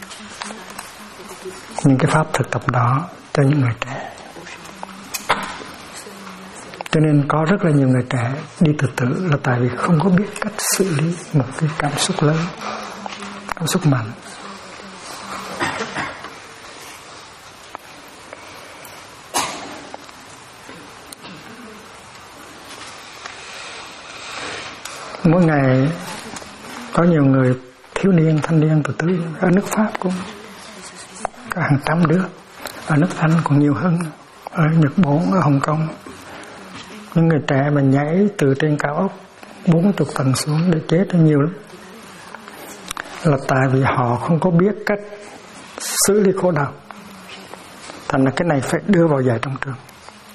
những cái pháp thực tập đó cho những người trẻ. Cho nên có rất là nhiều người trẻ đi tự tử là tại vì không có biết cách xử lý một cái cảm xúc lớn, cảm xúc mạnh. Mỗi ngày có nhiều người thiếu niên, thanh niên tự tử ở nước Pháp cũng có hàng trăm đứa, ở nước Anh còn nhiều hơn, ở Nhật Bản, ở Hồng Kông. Những người trẻ mà nhảy từ trên cao ốc 40 tầng xuống để chết nhiều lắm, là tại vì họ không có biết cách xử lý khổ đau. Thành ra cái này phải đưa vào dạy trong trường.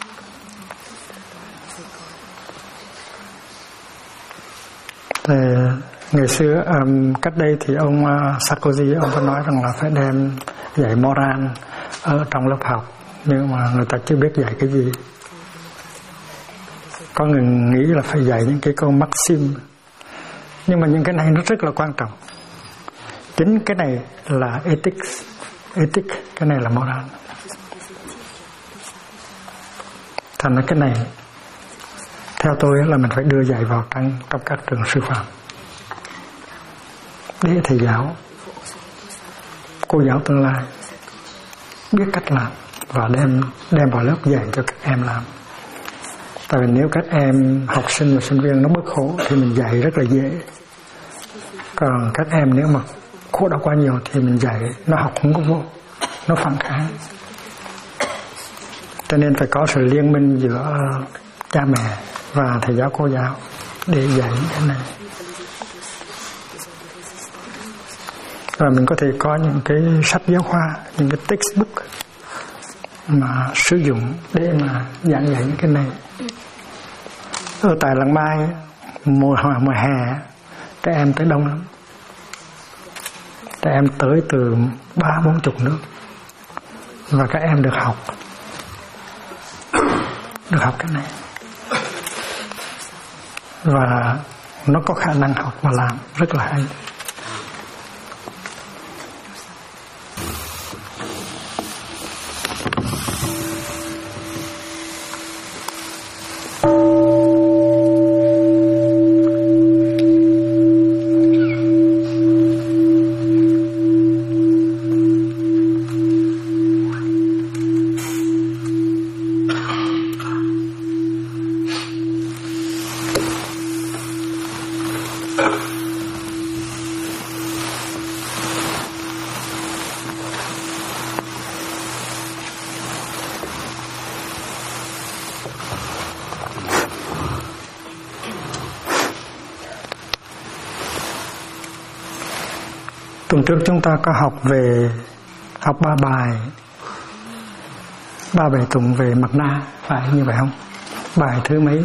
Thì ngày xưa cách đây thì ông Sarkozy ông có nói rằng là phải đem dạy moral ở trong lớp học, nhưng mà người ta chưa biết dạy cái gì. Có người nghĩ là phải dạy những cái câu maxim, nhưng mà những cái này nó rất là quan trọng. Chính cái này là ethics, cái này là moral. Thành ra cái này theo tôi là mình phải đưa dạy vào trong các trường sư phạm để thầy giáo, cô giáo tương lai biết cách làm và đem vào lớp dạy cho các em làm. Tại vì nếu các em học sinh và sinh viên nó bớt khổ thì mình dạy rất là dễ. Còn các em nếu mà khổ đau quá nhiều thì mình dạy nó học không có vô, nó phản kháng. Cho nên phải có sự liên minh giữa cha mẹ và thầy giáo cô giáo để dạy những cái này. Và mình có thể có những cái sách giáo khoa, những cái textbook mà sử dụng để mà giảng dạy những cái này. Ở tại làng Mai mùa hè các em tới đông lắm, các em tới từ 30-40 nước, và các em được học cái này, và nó có khả năng học và làm rất là hay. Tuần trước chúng ta có học 3 bài tụng về mặt na, phải như vậy không? Bài thứ mấy?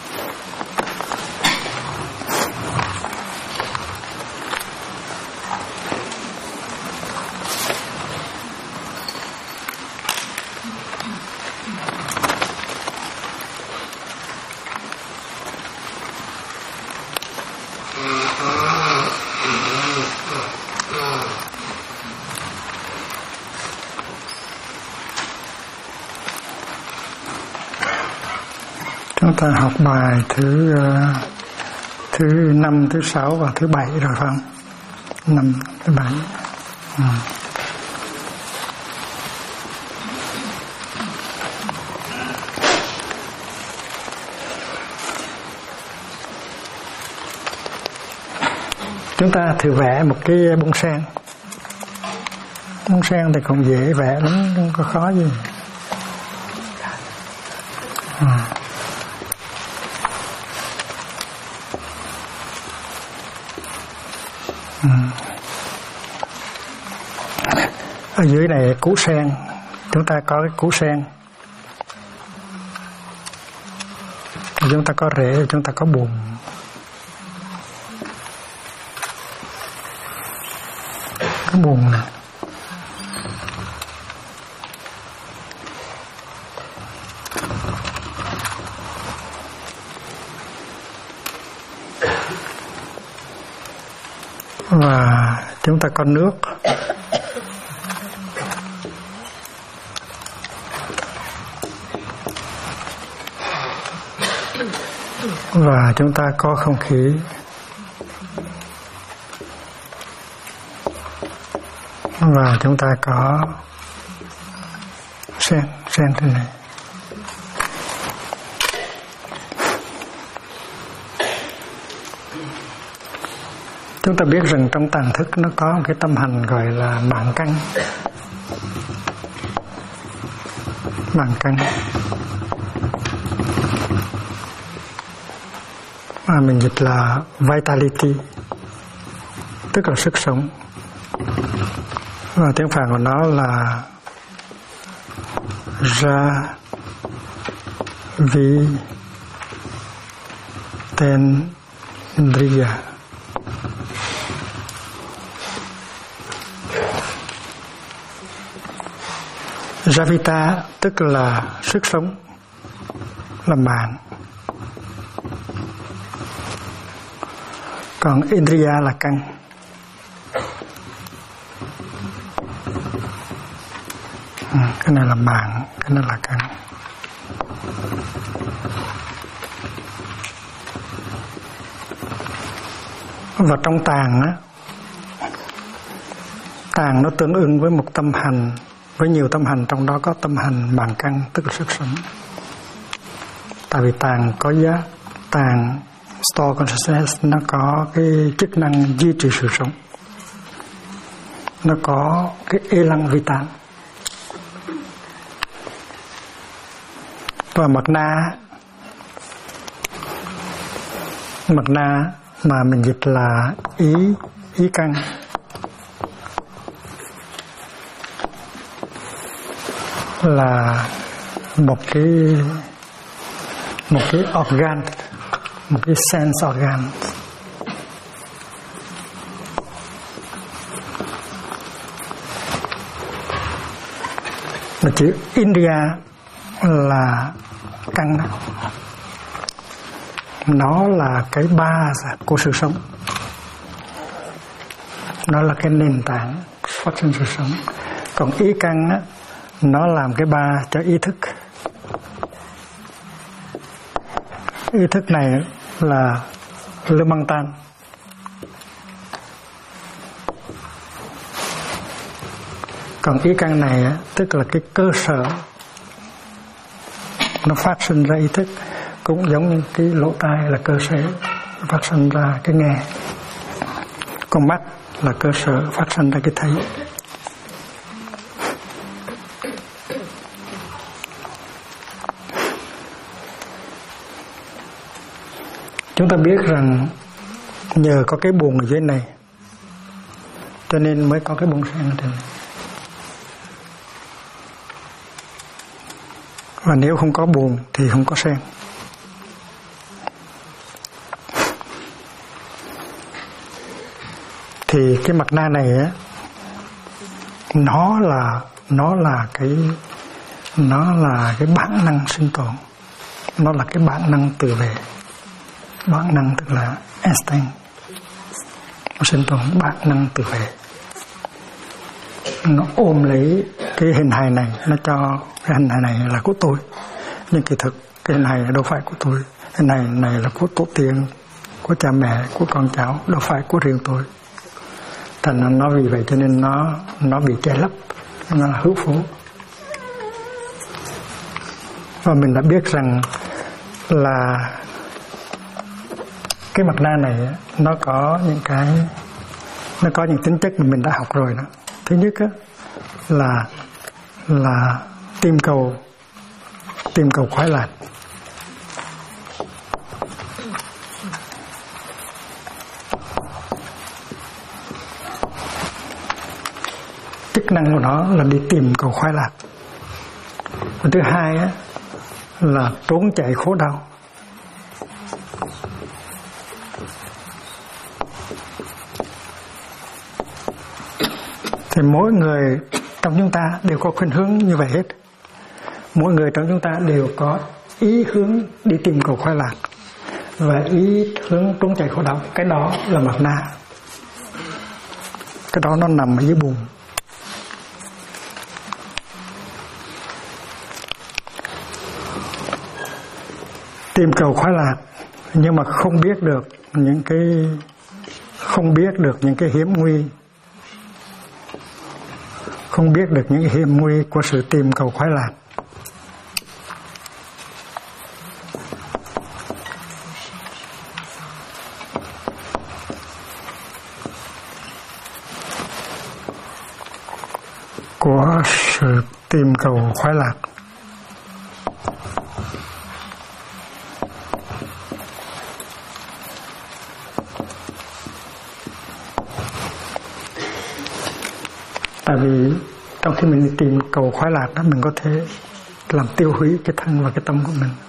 Chúng ta học bài thứ 5, thứ 6 và thứ 7 rồi phải không? 5, thứ 7. Chúng ta thử vẽ một cái bông sen. Bông sen thì còn dễ vẽ lắm, không có khó gì. Ở dưới này củ sen, chúng ta có cái củ sen, chúng ta có rễ, chúng ta có buồm. cái buồn này. Và chúng ta có nước. Và chúng ta có không khí. Và chúng ta có sen thế này. Chúng ta biết rằng trong tàng thức nó có một cái tâm hành gọi là mạng căn. Mạng căn. Mà mình dịch là vitality, tức là sức sống. Và tiếng Phạn của nó là ra vi ten indriya. Javita tức là sức sống, là mạng. Còn Indriya là căn. Cái này là mạng, cái này là căn. Và trong tàng á, tàng nó tương ứng với một tâm hành, với nhiều tâm hành, trong đó có tâm hành mạng căn, tức là sức sống. Tại vì tàng có giá, tàng store consciousness nó có cái chức năng duy trì sự sống, nó có cái elan vital. Và mặt na mà mình dịch là ý căn, là một cái organ, một cái sense organ. Mà chữ India là căn đó. Nó là cái base của sự sống, nó là cái nền tảng phát sinh sự sống. Còn ý căn á, nó làm cái base cho ý thức. Ý thức này là lưu măng tan. Còn ý căn này á, tức là cái cơ sở nó phát sinh ra ý thức, cũng giống như cái lỗ tai là cơ sở phát sinh ra cái nghe. Con mắt là cơ sở phát sinh ra cái thấy. Chúng ta biết rằng nhờ có cái buồn ở dưới này cho nên mới có cái bông sen ở trên này. Và nếu không có buồn thì không có sen. Thì cái mặt na này á, nó là cái bản năng sinh tồn, nó là cái bản năng tự vệ. Bản năng tức là instinct, nó sinh tồn, bản năng tự vệ. Nó ôm lấy cái hình hài này, nó cho cái hình hài này là của tôi, nhưng kỳ thực cái hình hài đâu phải của tôi. Hình hài này là của tổ tiên, của cha mẹ, của con cháu, đâu phải của riêng tôi. Thành nó vì vậy cho nên nó bị che lấp, nó là hữu phố. Và mình đã biết rằng là cái mặt na này nó có những tính chất mà mình đã học rồi đó. Thứ nhất á, là tìm cầu khoái lạc. Chức năng của nó là đi tìm cầu khoái lạc. Và thứ hai á, là trốn chạy khổ đau. Thì mỗi người trong chúng ta đều có khuynh hướng như vậy hết. Mỗi người trong chúng ta đều có ý hướng đi tìm cầu khoái lạc và ý hướng trốn chạy khổ đau. Cái đó là mặt na. Cái đó nó nằm ở dưới bùn. Tìm cầu khoái lạc nhưng mà không biết được những cái hiểm nguy, không biết được những hiểm nguy của sự tìm cầu khoái lạc. Của sự tìm cầu khoái lạc. Tại vì trong khi mình tìm cầu khoái lạc đó, mình có thể làm tiêu hủy cái thân và cái tâm của mình.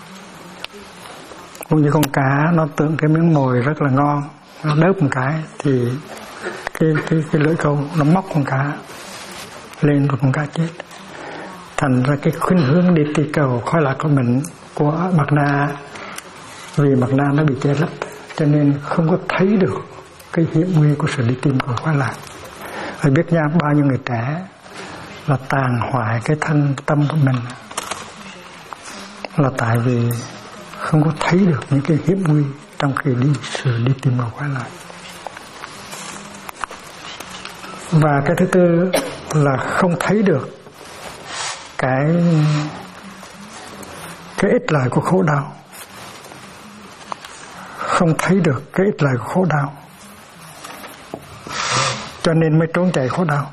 Cũng như con cá nó tưởng cái miếng mồi rất là ngon, nó đớp một cái thì cái lưỡi câu nó móc con cá lên rồi con cá chết. Thành ra cái khuynh hướng đi tìm cầu khoái lạc của mình, của Mạt Na, vì Mạt Na nó bị che lấp cho nên không có thấy được cái hiểm nguy của sự đi tìm cầu khoái lạc. Phải biết nha, bao nhiêu người trẻ là tàn hoại cái thân tâm của mình là tại vì không có thấy được những cái hiểm nguy trong khi đi tìm cầu khoái lạc. Và cái thứ tư là không thấy được cái ích lợi của khổ đau. Không thấy được cái ích lợi của khổ đau, cho nên mới trốn chạy khổ đau.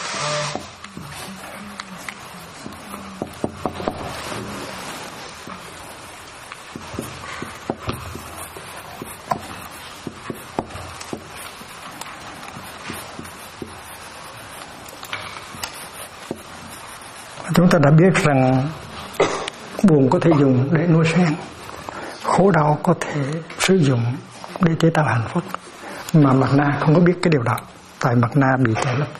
Chúng ta đã biết rằng buồn có thể dùng để nuôi sen, khổ đau có thể sử dụng để chế tạo hạnh phúc, mà Mạt Na không có biết cái điều đó, tại Mạt Na bị che lấp.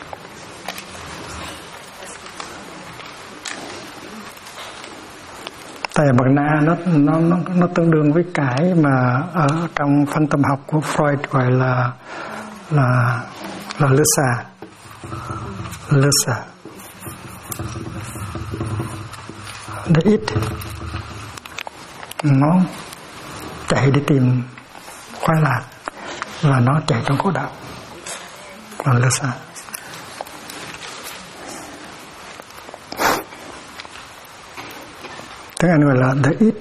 Tại Mạt Na nó tương đương với cái mà ở trong phân tâm học của Freud gọi là Lisa. The it, nó chạy đi tìm khoái lạc và nó chạy trong khổ đau, còn là sao? Tiếng Anh gọi là the it.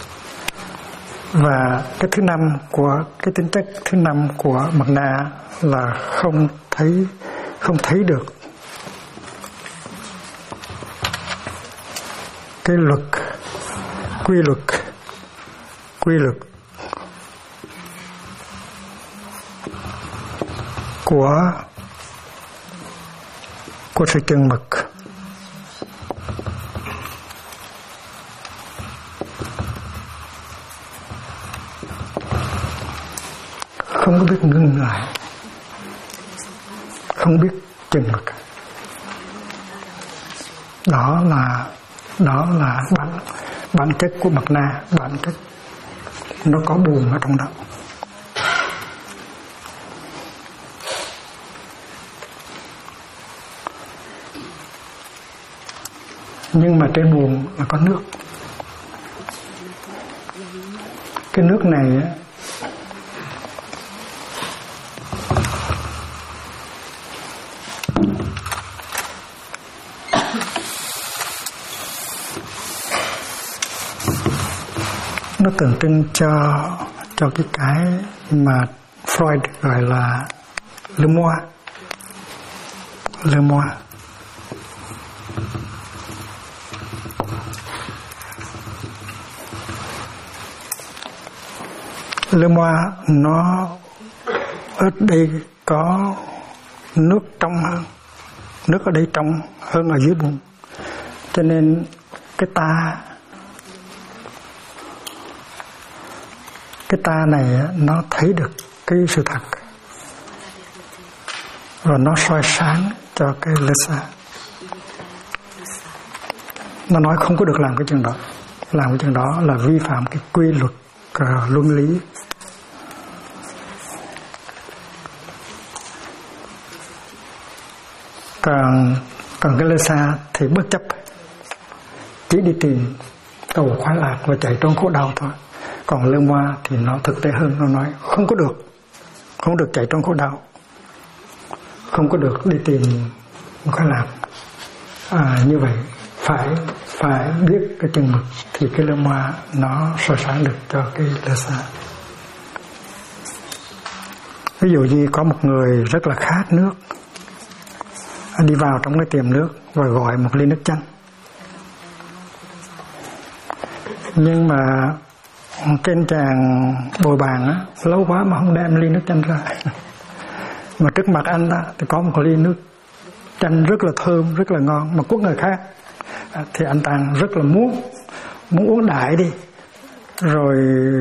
Và cái thứ năm của cái tính chất thứ năm của Mạt Na là không thấy được cái quy luật của sự chừng mực. Không có biết ngưng lại, không biết chừng mực. Đó là bản chất của Mạt Na, bản chất nó có buồn ở trong đó. Nhưng mà trên buồn là có nước. Cái nước này nó tượng trưng cho cái mà Freud gọi là le moi. Le moi nó ở đây có nước trong hơn, nước ở đây trong hơn ở dưới bùn, cho nên cái ta này nó thấy được cái sự thật, và nó soi sáng cho cái lơ xa. Nó nói không có được làm cái chuyện đó, làm cái chuyện đó là vi phạm cái quy luật luân lý. Còn cái lơ xa thì bất chấp, chỉ đi tìm cầu khoái lạc và chạy trốn khổ đau thôi. Còn lơ moa thì nó thực tế hơn, nó nói không có được chạy trốn khổ đau, không có được đi tìm khoái lạc. Như vậy phải biết cái chừng mực thì cái lơ moa nó soi sáng được cho cái lơ xa. Ví dụ như có một người rất là khát nước, đi vào trong cái tiệm nước và gọi một ly nước chanh, nhưng mà trên tràng bồi bàn á, lâu quá mà không đem ly nước chanh ra. Mà trước mặt anh thì có một ly nước chanh rất là thơm, rất là ngon, mà quốc người khác thì anh ta rất là muốn uống đại đi rồi,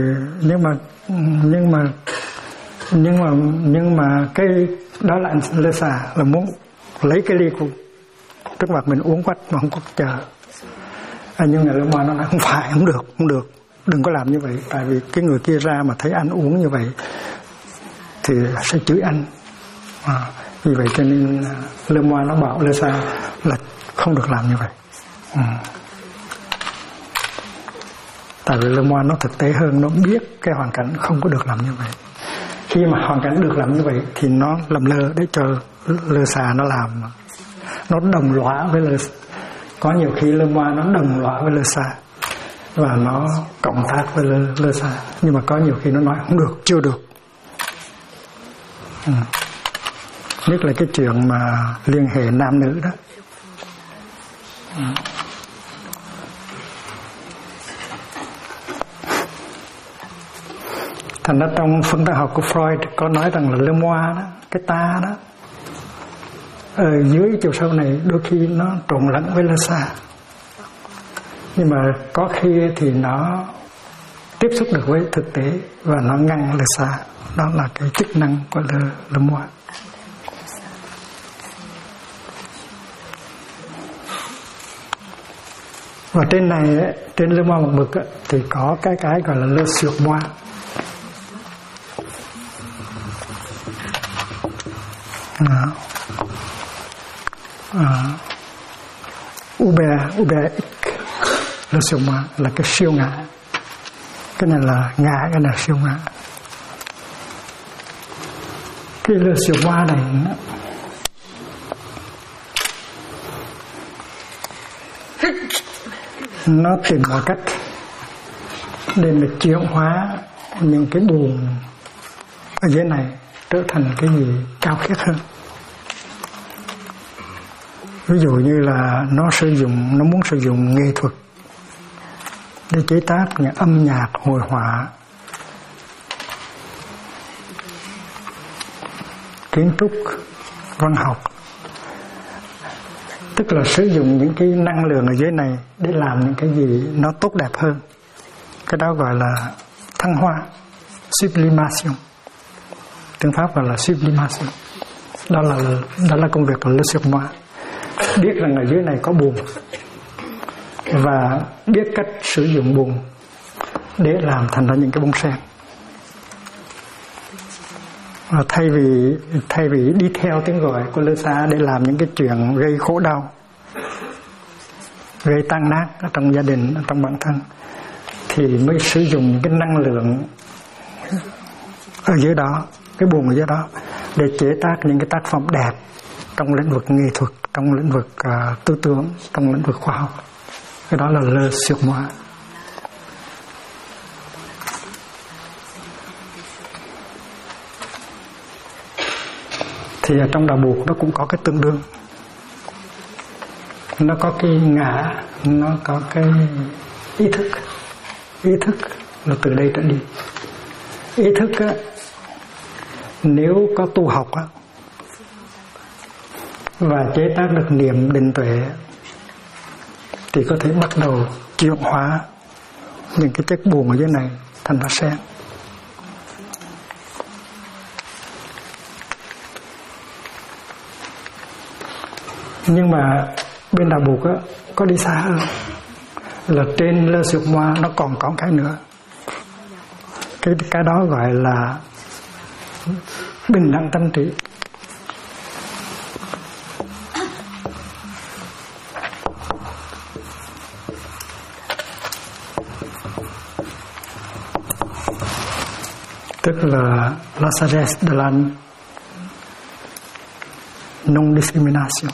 nhưng mà cái đó là anh lơ xà, là muốn lấy cái ly của trước mặt mình uống quách mà không có chờ. Nhưng mà lơ moa nó nói không phải, không được, đừng có làm như vậy, tại vì cái người kia ra mà thấy anh uống như vậy thì sẽ chửi anh. Vì vậy cho nên lơ moa nó bảo lơ xa là không được làm như vậy. Tại vì lơ moa nó thực tế hơn, nó biết cái hoàn cảnh không có được làm như vậy. Khi mà hoàn cảnh được làm như vậy thì nó làm lơ để cho lơ xà nó làm, nó đồng lõa với lơ. Có nhiều khi lơ moa nó đồng lõa với lơ xà và nó cộng tác với lơ xà, nhưng mà có nhiều khi nó nói không được, chưa được. Nhất là cái chuyện mà liên hệ nam nữ đó. Thành ra trong phân tích học của Freud có nói rằng là lơ moa đó, cái ta đó, ở dưới chiều sâu này đôi khi nó trộn lẫn với lơ xa, nhưng mà có khi thì nó tiếp xúc được với thực tế và nó ngăn lơ xa. Đó là cái chức năng của lơ moa. Và trên này, trên lơ moa một bực thì có cái gọi là lơ sược moa. Uber là siêu ngã, là cái siêu ngã. Cái này là ngã, cái này là siêu ngã. Cái lơ siêu ngã này nó tìm mọi cách để mà chuyển hóa những cái buồn ở dưới này trở thành cái gì cao khiết hơn. Ví dụ như là nó muốn sử dụng nghệ thuật để chế tác những âm nhạc, hội họa, kiến trúc, văn học, tức là sử dụng những cái năng lượng ở dưới này để làm những cái gì nó tốt đẹp hơn. Cái đó gọi là thăng hoa, sublimation. Tiếng Pháp gọi là sublimation. Đó là công việc của Le Surmois. Biết rằng ở dưới này có buồn và biết cách sử dụng buồn để làm thành ra những cái bông sen. Và thay vì đi theo tiếng gọi của Lơ Xa để làm những cái chuyện gây khổ đau, gây tan nát ở trong gia đình, ở trong bản thân, thì mới sử dụng những cái năng lượng ở dưới đó, cái buồn ở dưới đó, để chế tác những cái tác phẩm đẹp trong lĩnh vực nghệ thuật, trong lĩnh vực tư tưởng, trong lĩnh vực khoa học. Cái đó là Le Surmois. Thì ở trong đạo Buộc nó cũng có cái tương đương. Nó có cái ngã, nó có cái ý thức. Ý thức là từ đây trở đi. Ý thức á, nếu có tu học á, và chế tác được niệm định tuệ, thì có thể bắt đầu chuyển hóa những cái chất buồn ở dưới này thành ra sen. Nhưng mà bên đạo Bụt á, có đi xa hơn, là trên lơ sụp moa nó còn có cái nữa. Cái đó gọi là bình đẳng tánh trí. Tức là la sagesse de la non discrimination.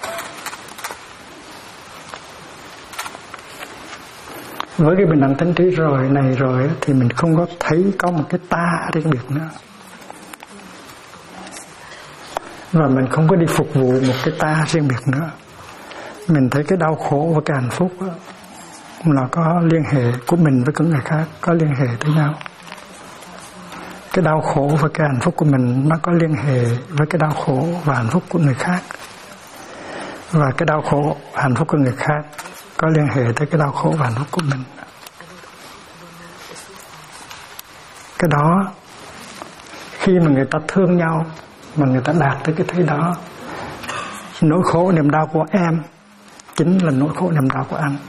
Với cái bình đẳng tánh trí rồi thì mình không có thấy có một cái ta riêng biệt nữa, và mình không có đi phục vụ một cái ta riêng biệt nữa. Mình thấy cái đau khổ và cái hạnh phúc đó, là có liên hệ của mình với những người khác, có liên hệ với nhau. Cái đau khổ và cái hạnh phúc của mình nó có liên hệ với cái đau khổ và hạnh phúc của người khác, và cái đau khổ hạnh phúc của người khác có liên hệ tới cái đau khổ và hạnh phúc của mình. Cái đó khi mà người ta thương nhau, mà người ta đạt tới cái thế đó, nỗi khổ niềm đau của em chính là nỗi khổ niềm đau của anh,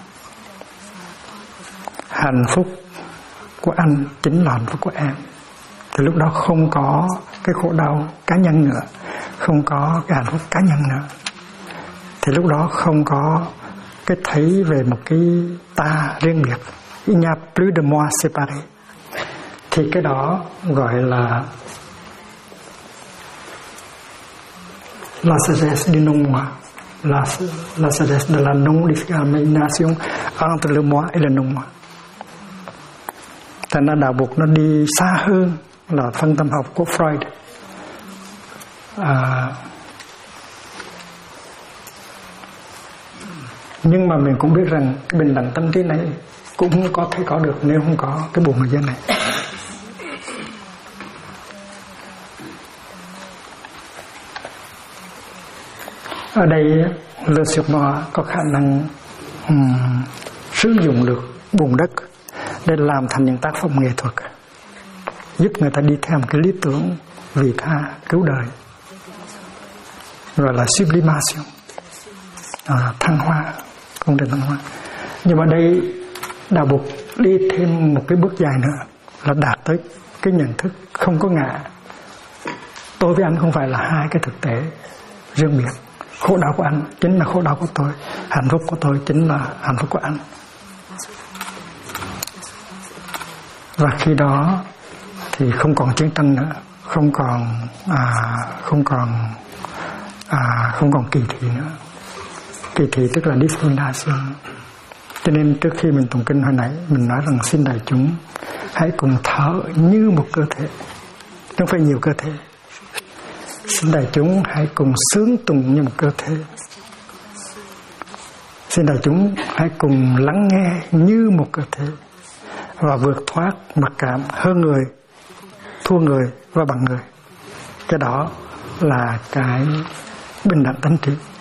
hạnh phúc của anh chính là hạnh phúc của em. Thì lúc đó không có cái khổ đau cá nhân nữa, không có cái hạnh phúc cá nhân nữa. Thì lúc đó không có cái thấy về một cái ta riêng biệt, il n'y a plus de moi séparé. Thì cái đó gọi là la sagesse du non-moi, la sagesse de la non-discrimination entre le moi et le non-moi. Thành ra đạo Bụt nó đi xa hơn là phân tâm học của Freud. Nhưng mà mình cũng biết rằng cái bình đẳng tâm trí này cũng không có thể có được nếu không có cái buồn người dân này. Ở đây Le Surnois có khả năng sử dụng được bùn đất để làm thành những tác phẩm nghệ thuật, giúp người ta đi theo một cái lý tưởng vị tha cứu đời, gọi là sublimation, thăng hoa, công trình thăng hoa. Nhưng mà đây đạo Bụt đi thêm một cái bước dài nữa, là đạt tới cái nhận thức không có ngã. Tôi với anh không phải là hai cái thực tế riêng biệt. Khổ đau của anh chính là khổ đau của tôi, hạnh phúc của tôi chính là hạnh phúc của anh. Và khi đó thì không còn chiến tranh nữa, không còn kỳ thị nữa. Kỳ thị tức là discrimination. Cho nên trước khi mình tụng kinh hồi nãy, mình nói rằng xin đại chúng hãy cùng thở như một cơ thể, không phải nhiều cơ thể. Xin đại chúng hãy cùng sướng tụng như một cơ thể. Xin đại chúng hãy cùng lắng nghe như một cơ thể, và vượt thoát mặc cảm hơn người, thua người và bằng người. Cái đó là cái bình đẳng tánh trí.